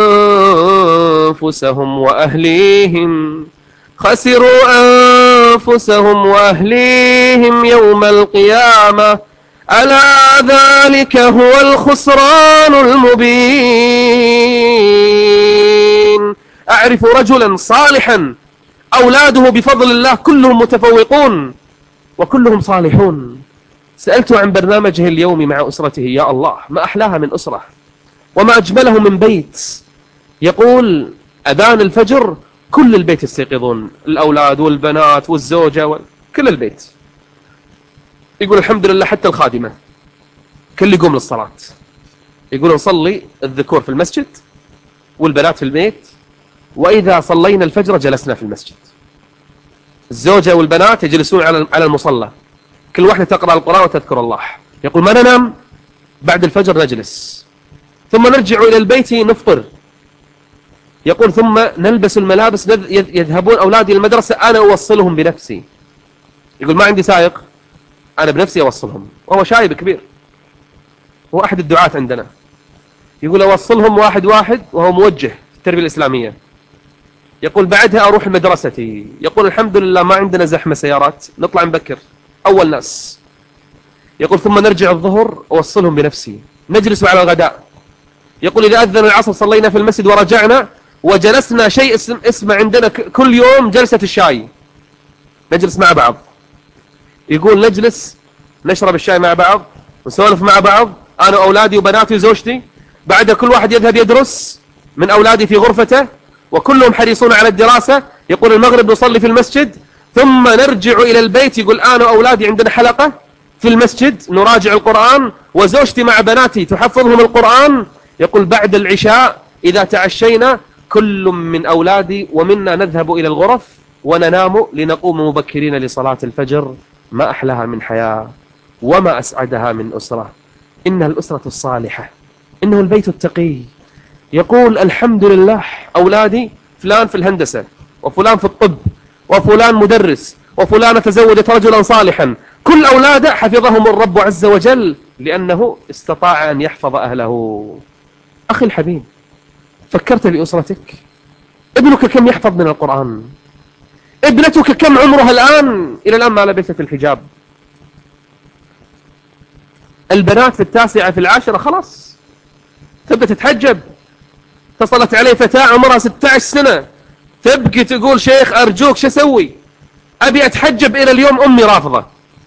أنفسهم وأهليهم خسروا أنفسهم وأهليهم يوم القيامة ألا ذلك هو الخسران المبين. أعرف رجلا صالحا أولاده بفضل الله كلهم متفوقون وكلهم صالحون. سألته عن برنامجه اليومي مع أسرته، يا الله ما أحلاها من أسرة وما أجمله من بيت. يقول أذان الفجر كل البيت يستيقظون، الأولاد والبنات والزوجة و... كل البيت. يقول الحمد لله حتى الخادمة كل يقوم للصلاة. يقول نصلي الذكور في المسجد والبنات في البيت، وإذا صلينا الفجر جلسنا في المسجد. الزوجة والبنات يجلسون على على المصلى، كل واحدة تقرأ القرآن وتذكر الله. يقول ما ننام بعد الفجر نجلس، ثم نرجع إلى البيت نفطر. يقول ثم نلبس الملابس يذهبون أولادي للمدرسة، أنا أوصلهم بنفسي. يقول ما عندي سائق، أنا بنفسي أوصلهم. وهو شايب كبير، هو أحد الدعاة عندنا. يقول أوصلهم واحد واحد وهو موجه في التربية الإسلامية. يقول بعدها أروح مدرستي. يقول الحمد لله ما عندنا زحمة سيارات، نطلع نبكر أول ناس. يقول ثم نرجع الظهر أوصلهم بنفسي، نجلس على الغداء. يقول إذا أذن العصر صلينا في المسجد ورجعنا وجلسنا شيء اسم اسمه عندنا كل يوم جلسة الشاي، نجلس مع بعض. يقول نجلس نشرب الشاي مع بعض ونسولف مع بعض أنا وأولادي وبناتي وزوجتي. بعد كل واحد يذهب يدرس من أولادي في غرفته وكلهم حريصون على الدراسة. يقول المغرب نصلي في المسجد ثم نرجع إلى البيت. يقول أنا وأولادي عندنا حلقة في المسجد نراجع القرآن، وزوجتي مع بناتي تحفظهم القرآن. يقول بعد العشاء إذا تعشينا كل من أولادي ومنا نذهب إلى الغرف وننام لنقوم مبكرين لصلاة الفجر. ما أحلاها من حياة وما أسعدها من أسرة. إنها الأسرة الصالحة، إنه البيت التقي. يقول الحمد لله أولادي فلان في الهندسة وفلان في الطب وفلان مدرس وفلان تزوجت رجلا صالحا، كل أولاده حفظهم الرب عز وجل لأنه استطاع أن يحفظ أهله. أخي الحبيب، فكرت بأسرتك؟ ابنك كم يحفظ من القرآن؟ ابنتك كم عمرها الآن؟ إلى الآن ما لبست الحجاب. البنات في التاسعة في العاشرة خلاص تبدأ تتحجب. اتصلت علي فتاة عمرها ستة عشر سنة تبكي تقول شيخ أرجوك شو أسوي؟ أبي أتحجب إلى اليوم، أمي رافضة.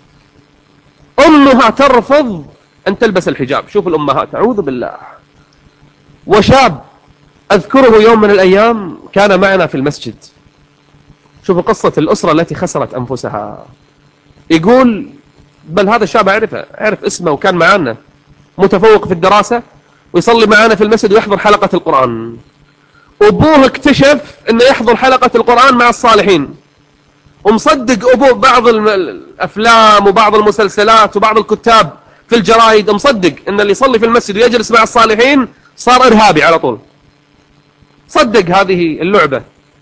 أمها ترفض أن تلبس الحجاب. شوف الأمهات، أعوذ بالله. وشاب أذكره يوم من الأيام كان معنا في المسجد. شوفوا قصة الأسرة التي خسرت أنفسها. يقول بل هذا الشاب أعرفه، أعرف اسمه وكان معنا متفوق في الدراسة ويصلي معنا في المسجد ويحضر حلقة القرآن. أبوه اكتشف أنه يحضر حلقة القرآن مع الصالحين، ومصدق أبوه بعض الأفلام وبعض المسلسلات وبعض الكتاب في الجرائد، مصدق أن اللي يصلي في المسجد ويجلس مع الصالحين صار إرهابي على طول. صدق هذه اللعبة.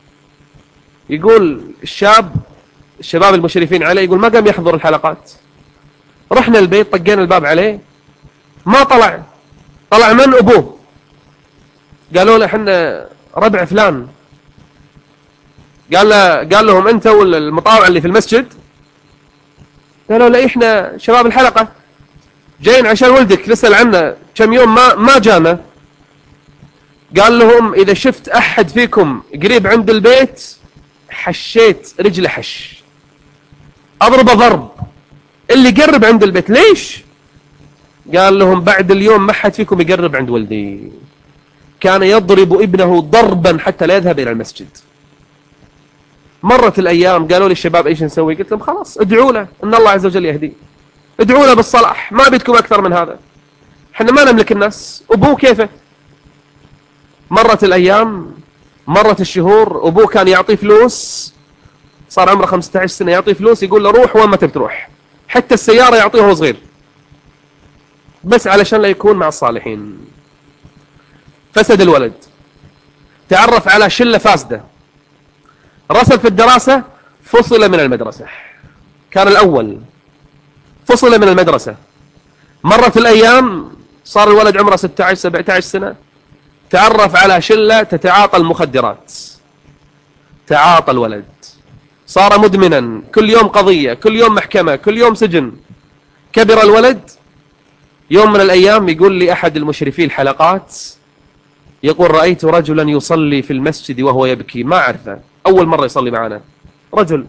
يقول الشاب الشباب المشرفين عليه يقول ما قام يحضر الحلقات. رحنا البيت طقينا الباب عليه ما طلع. طلع من؟ أبوه. قالوا له احنا ربع فلان. قال له قال لهم انت والمطاوع اللي في المسجد؟ قالوا له احنا شباب الحلقة جايين عشان ولدك نسأل عنه كم يوم ما ما جانا. قال لهم اذا شفت احد فيكم قريب عند البيت حشيت رجله حش، اضربه ضرب اللي يقرب عند البيت. ليش؟ قال لهم بعد اليوم ما حد فيكم يقرب عند ولدي. كان يضرب ابنه ضربا حتى لا يذهب إلى المسجد. مرت الأيام قالوا لي الشباب إيش نسوي؟ قلت لهم خلاص ادعوا له أن الله عز وجل يهديه، ادعوا له بالصلاح، ما بدكم أكثر من هذا، احنا ما نملك الناس. أبوه كيفه؟ مرت الأيام مرت الشهور، أبوه كان يعطيه فلوس، صار عمره خمسة عشر سنة، يعطيه فلوس يقول له روح وين ما تبي تروح، حتى السيارة يعطيه وهو صغير بس علشان لا يكون مع الصالحين. فسد الولد، تعرف على شلة فاسدة، رسب في الدراسة، فصل من المدرسة. كان الأول، فصل من المدرسة. مرت الأيام، صار الولد عمره ستة عشر سبعة عشر سنة، تعرف على شلة تتعاطى المخدرات، تعاطى الولد، صار مدمنا، كل يوم قضية، كل يوم محكمة، كل يوم سجن. كبر الولد. يوم من الأيام يقول لي أحد المشرفي الحلقات، يقول رأيت رجلا يصلي في المسجد وهو يبكي، ما أعرفه، أول مرة يصلي معنا. رجل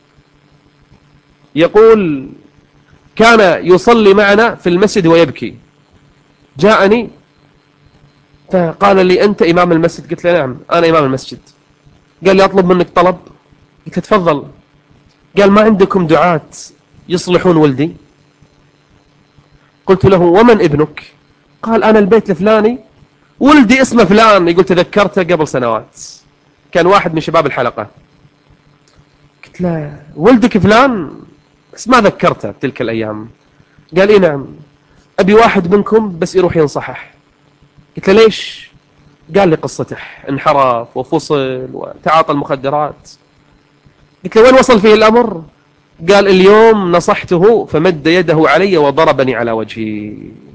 يقول كان يصلي معنا في المسجد ويبكي. جاءني فقال لي أنت إمام المسجد؟ قلت له نعم أنا إمام المسجد. قال لي أطلب منك طلب. قلت له تفضل. قال ما عندكم دعاة يصلحون ولدي؟ قلت له ومن ابنك؟ قال أنا البيت الفلاني ولدي اسمه فلان. يقول تذكرته قبل سنوات، كان واحد من شباب الحلقة. قلت له ولدك فلان؟ بس ما ذكرته بتلك الأيام. قال إيه نعم، أبي واحد منكم بس يروح ينصحح. قلت له ليش؟ قال لي قصته، انحرف وفصل وتعاطى المخدرات. قلت له وين وصل فيه الأمر؟ قال اليوم نصحته فمد يده علي وضربني على وجهي.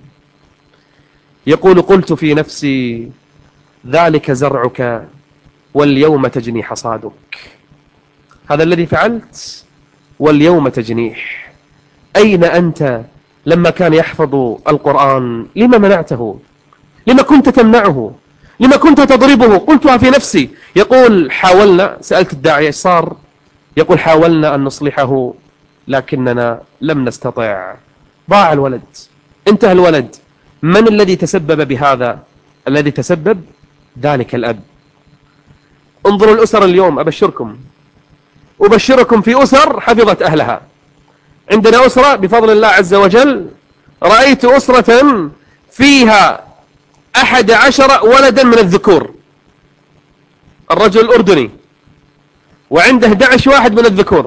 يقول قلت في نفسي ذلك زرعك واليوم تجني حصادك. هذا الذي فعلت واليوم تجنيه. أين أنت لما كان يحفظ القرآن؟ لما منعته؟ لما كنت تمنعه؟ لما كنت تضربه؟ قلتها في نفسي. يقول حاولنا، سألت الداعية ايش صار؟ يقول حاولنا أن نصلحه لكننا لم نستطع. ضاع الولد، انتهى الولد. من الذي تسبب بهذا؟ الذي تسبب ذلك الأب. انظروا الأسر اليوم، أبشركم أبشركم في أسر حفظت أهلها. عندنا أسرة بفضل الله عز وجل، رأيت أسرة فيها أحد عشر ولدا من الذكور. الرجل الأردني وعنده أحد عشر واحد من الذكور،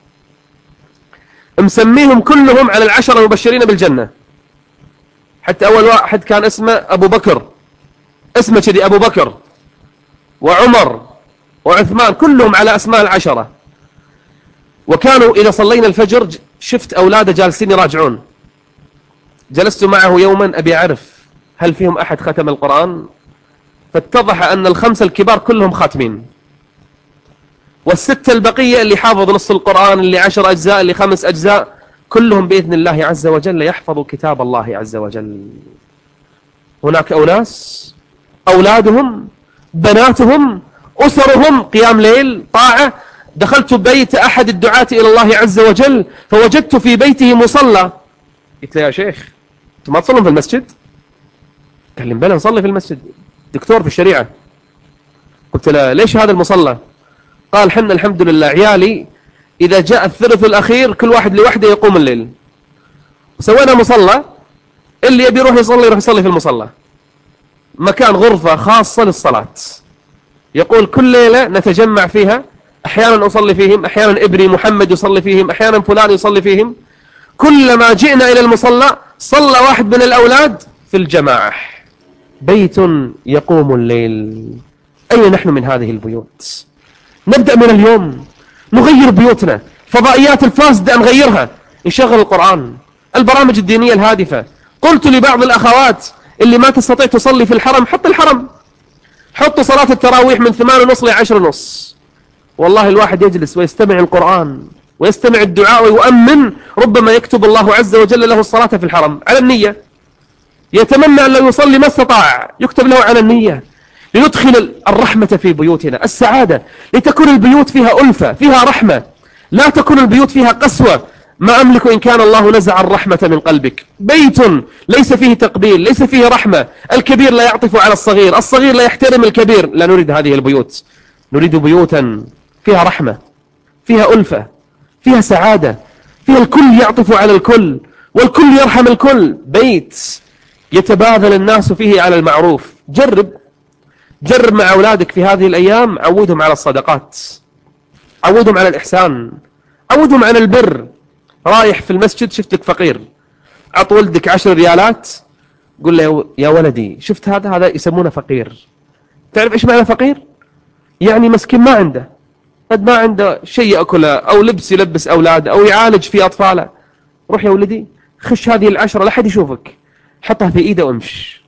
مسميهم كلهم على العشرة المبشرين بالجنة. حتى أول واحد كان اسمه أبو بكر، اسمه كذي أبو بكر وعمر وعثمان، كلهم على أسماء العشرة. وكانوا إذا صلينا الفجر شفت أولاده جالسين يراجعون. جلست معه يوما أبي أعرف هل فيهم أحد ختم القرآن؟ فاتضح أن الخمسة الكبار كلهم خاتمين، والستة البقية اللي حافظ نص القرآن، اللي عشر أجزاء، اللي خمس أجزاء، كلهم بإذن الله عز وجل يحفظوا كتاب الله عز وجل. هناك أناس أولادهم بناتهم أسرهم قيام ليل طاعة. دخلت بيت أحد الدعاة إلى الله عز وجل فوجدت في بيته مصلى. قلت له يا شيخ أنتم ما تصلون في المسجد؟ قال لي بلى نصلي في المسجد، دكتور في الشريعة. قلت له ليش هذا المصلى؟ قال حنا الحمد لله عيالي إذا جاء الثلث الأخير كل واحد لوحده يقوم الليل، وسوينا مصلى، اللي يبي يروح يصلي يروح يصلي في المصلى، مكان غرفة خاصة للصلاة. يقول كل ليلة نتجمع فيها، أحيانا أصلي فيهم، أحيانا ابني محمد يصلي فيهم، أحيانا فلان يصلي فيهم. كلما جئنا إلى المصلى صلى واحد من الأولاد في الجماعة. بيت يقوم الليل. أين نحن من هذه البيوت؟ نبدأ من اليوم نغير بيوتنا. فضائيات الفاسدة نغيرها، نشغل القرآن، البرامج الدينية الهادفة. قلت لبعض الأخوات اللي ما تستطيع تصلي في الحرم، حط الحرم، حطوا صلاة التراويح من ثمان ونص لعشر ونص. والله الواحد يجلس ويستمع القرآن ويستمع الدعاء ويؤمن، ربما يكتب الله عز وجل له الصلاة في الحرم على النية. يتمنى أن لو يصلي ما استطاع يكتب له على النية. لندخل الرحمة في بيوتنا، السعادة، لتكون البيوت فيها ألفة، فيها رحمة، لا تكون البيوت فيها قسوة. ما أملك إن كان الله نزع الرحمة من قلبك. بيت ليس فيه تقبيل، ليس فيه رحمة، الكبير لا يعطف على الصغير، الصغير لا يحترم الكبير، لا نريد هذه البيوت. نريد بيوتا فيها رحمة، فيها ألفة، فيها سعادة، فيها الكل يعطف على الكل والكل يرحم الكل. بيت يتبادل الناس فيه على المعروف. جرب جرب مع أولادك في هذه الأيام، عودهم على الصدقات، عودهم على الإحسان، عودهم على البر. رايح في المسجد شفت لك فقير، عط ولدك عشر ريالات، قل له يا ولدي شفت هذا هذا يسمونه فقير. تعرف إيش معنى فقير؟ يعني مسكين ما عنده، قد ما عنده شيء يأكله أو لبس يلبس أولاده أو يعالج في أطفاله. روح يا ولدي خش هذه العشرة لا حد يشوفك، حطها في إيده وامش.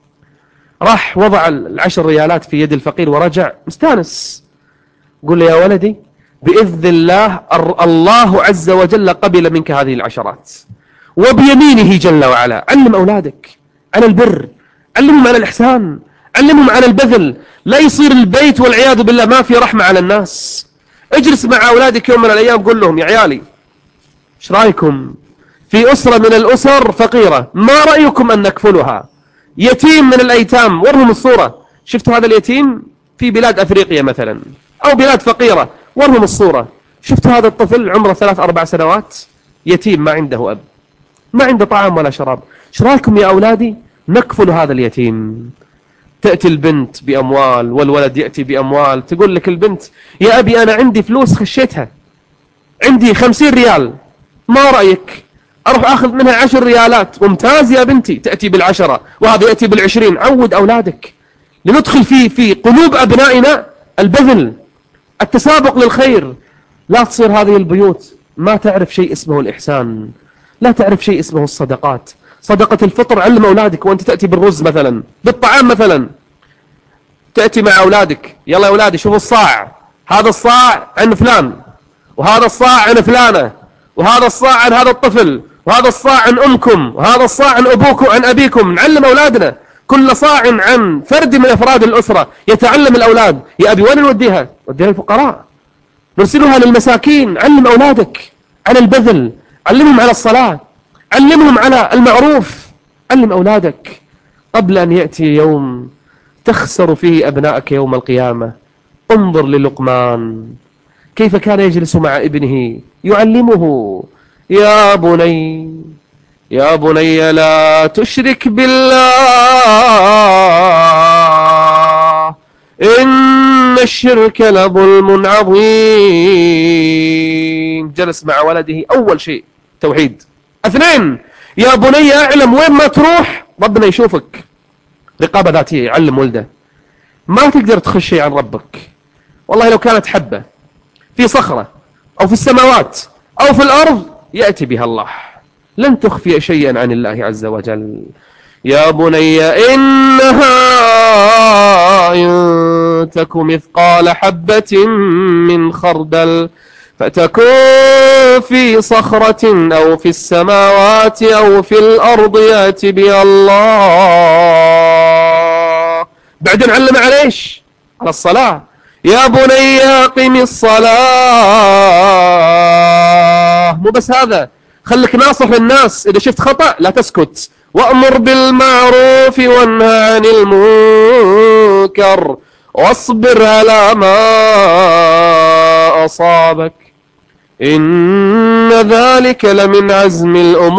راح وضع العشر ريالات في يد الفقير ورجع مستانس. قل له يا ولدي بإذن الله الله عز وجل قبل منك هذه العشرات وبيمينه جل وعلا. علم أولادك على البر، علمهم على الإحسان، علمهم على البذل. لا يصير البيت والعياذ بالله ما في رحمة على الناس. اجلس مع أولادك يوم من الأيام قل لهم يا عيالي ايش رأيكم في أسرة من الأسر فقيرة، ما رأيكم أن نكفلها؟ يتيم من الأيتام، ورهم الصورة. شفتوا هذا اليتيم في بلاد أفريقيا مثلا أو بلاد فقيرة، ورهم الصورة. شفتوا هذا الطفل عمره ثلاث أربع سنوات يتيم ما عنده أب، ما عنده طعام ولا شراب. ايش رأيكم يا أولادي نكفل هذا اليتيم؟ تأتي البنت بأموال والولد يأتي بأموال. تقول لك البنت يا أبي أنا عندي فلوس خشيتها، عندي خمسين ريال، ما رأيك أروح أخذ منها عشر ريالات؟ ممتاز يا بنتي. تأتي بالعشرة وهذا يأتي بالعشرين. عود أولادك لندخل في في قلوب أبنائنا البذل، التسابق للخير. لا تصير هذه البيوت ما تعرف شيء اسمه الإحسان، لا تعرف شيء اسمه الصدقات. صدقة الفطر علم أولادك وأنت تأتي بالرز مثلا، بالطعام مثلا. تأتي مع أولادك يلا يا أولادي شوفوا الصاع، هذا الصاع عن فلان، وهذا الصاع عن فلانة، وهذا الصاع عن هذا الطفل، وهذا الصاع عن أمكم، وهذا الصاع عن أبوكم عن أبيكم. نعلم أولادنا كل صاع عن فرد من أفراد الأسرة. يتعلم الأولاد يا أبي وين نوديها؟ وديها للفقراء، نرسلها للمساكين. علم أولادك على البذل، علمهم على الصلاة، علمهم على المعروف. علم أولادك قبل أن يأتي يوم تخسر فيه أبنائك يوم القيامة. انظر للقمان كيف كان يجلس مع ابنه يعلمه يا بني يا بني لا تشرك بالله إن الشرك لظلم عظيم. جلس مع ولده أول شيء توحيد. اثنين يا بني اعلم وين ما تروح ربنا يشوفك. رقابة ذاتية، يعلم ولده ما تقدر تخش شيء عن ربك. والله لو كانت حبة في صخرة أو في السماوات أو في الأرض يأتي بها الله، لن تخفي شيئا عن الله عز وجل. يا بني إنها إن تك مثقال حبة من خردل فتكون في صخرة أو في السماوات أو في الأرض يأتي بها الله. بعدين علم على إيش؟ على الصلاة. يا بني أقم الصلاة. مو بس هذا، خليك ناصح للناس. إذا شفت خطأ لا تسكت، وأمر بالمعروف وانهى عن المنكر واصبر على ما أصابك إن ذلك لمن عزم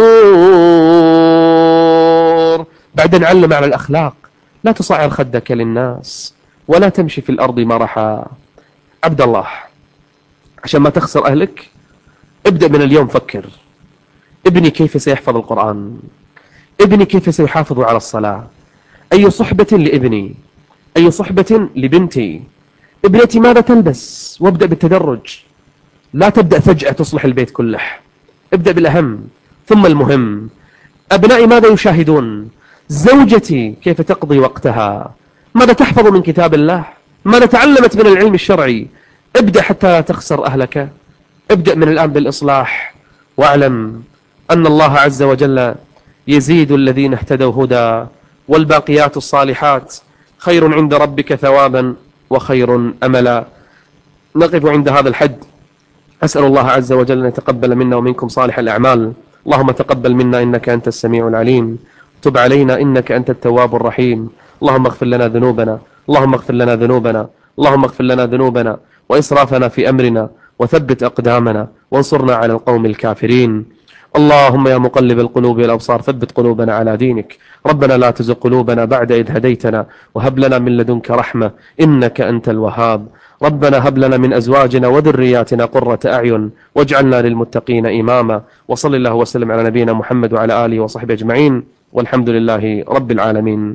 الأمور. بعدين علم على الأخلاق. لا تصعر خدك للناس ولا تمشي في الأرض مرحا. عبد الله عشان ما تخسر أهلك ابدأ من اليوم. فكر ابني كيف سيحفظ القرآن، ابني كيف سيحافظ على الصلاة، أي صحبة لابني، أي صحبة لبنتي، ابنتي ماذا تلبس. وابدأ بالتدرج، لا تبدأ فجأة تصلح البيت كله. ابدأ بالأهم ثم المهم. أبنائي ماذا يشاهدون، زوجتي كيف تقضي وقتها، ماذا تحفظ من كتاب الله، ماذا تعلمت من العلم الشرعي. ابدأ حتى لا تخسر أهلك. ابدأ من الآن بالإصلاح، واعلم أن الله عز وجل يزيد الذين اهتدوا هدى والباقيات الصالحات خير عند ربك ثوابا وخير أملا. نقف عند هذا الحد. أسأل الله عز وجل أن يتقبل منا ومنكم صالح الأعمال. اللهم تقبل منا إنك أنت السميع العليم، تب علينا إنك أنت التواب الرحيم. اللهم اغفر لنا ذنوبنا، اللهم اغفر لنا ذنوبنا، اللهم اغفر لنا ذنوبنا وإسرافنا في أمرنا، وثبت أقدامنا وانصرنا على القوم الكافرين. اللهم يا مقلب القلوب والأبصار ثبت قلوبنا على دينك. ربنا لا تزغ قلوبنا بعد إذ هديتنا وهب لنا من لدنك رحمة إنك أنت الوهاب. ربنا هب لنا من أزواجنا وذرياتنا قرة أعين واجعلنا للمتقين إماما. وصل الله وسلم على نبينا محمد وعلى آله وصحبه أجمعين. والحمد لله رب العالمين.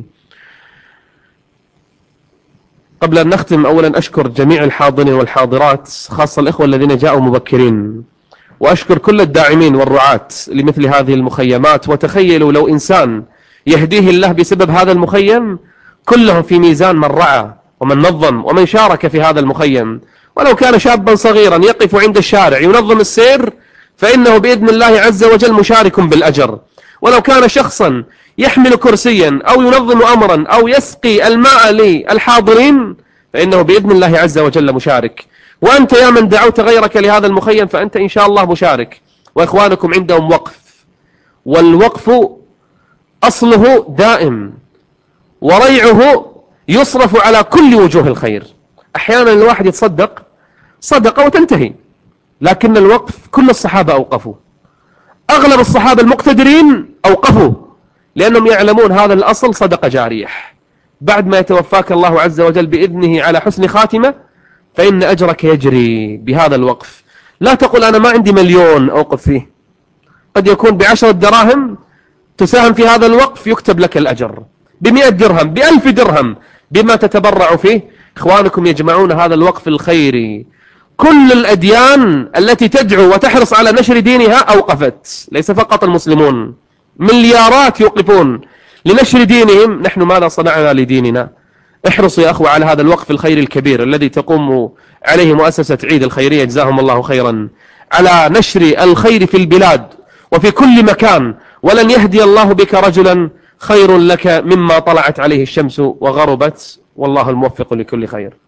قبل أن نختم، أولا أشكر جميع الحاضرين والحاضرات، خاصة الإخوة الذين جاءوا مبكرين، وأشكر كل الداعمين والرعاة لمثل هذه المخيمات. وتخيلوا لو إنسان يهديه الله بسبب هذا المخيم، كلهم في ميزان من رعى ومن نظم ومن شارك في هذا المخيم. ولو كان شابا صغيرا يقف عند الشارع ينظم السير، فإنه بإذن الله عز وجل مشارك بالأجر. ولو كان شخصا يحمل كرسيا أو ينظم أمرا أو يسقي الماء للحاضرين، فإنه بإذن الله عز وجل مشارك. وأنت يا من دعوت غيرك لهذا المخيم فأنت إن شاء الله مشارك. وإخوانكم عندهم وقف، والوقف أصله دائم، وريعه يصرف على كل وجوه الخير. أحيانا الواحد يتصدق صدقة وتنتهي، لكن الوقف كل الصحابة أوقفوا، أغلب الصحابة المقتدرين أوقفوا، لأنهم يعلمون هذا الأصل صدقة جارية. بعد ما يتوفاك الله عز وجل بإذنه على حسن خاتمة، فإن أجرك يجري بهذا الوقف. لا تقول أنا ما عندي مليون أوقف فيه، قد يكون بعشرة دراهم تساهم في هذا الوقف يكتب لك الأجر، بمئة درهم، بألف درهم، بما تتبرع فيه. إخوانكم يجمعون هذا الوقف الخيري. كل الأديان التي تدعو وتحرص على نشر دينها أوقفت، ليس فقط المسلمون، مليارات يوقفون لنشر دينهم. نحن ماذا صنعنا لديننا؟ احرصوا يا أخوة على هذا الوقف الخيري الكبير الذي تقوم عليه مؤسسة عيد الخيرية، جزاهم الله خيرا، على نشر الخير في البلاد وفي كل مكان. ولن يهدي الله بك رجلا خير لك مما طلعت عليه الشمس وغربت، والله الموفق لكل خير.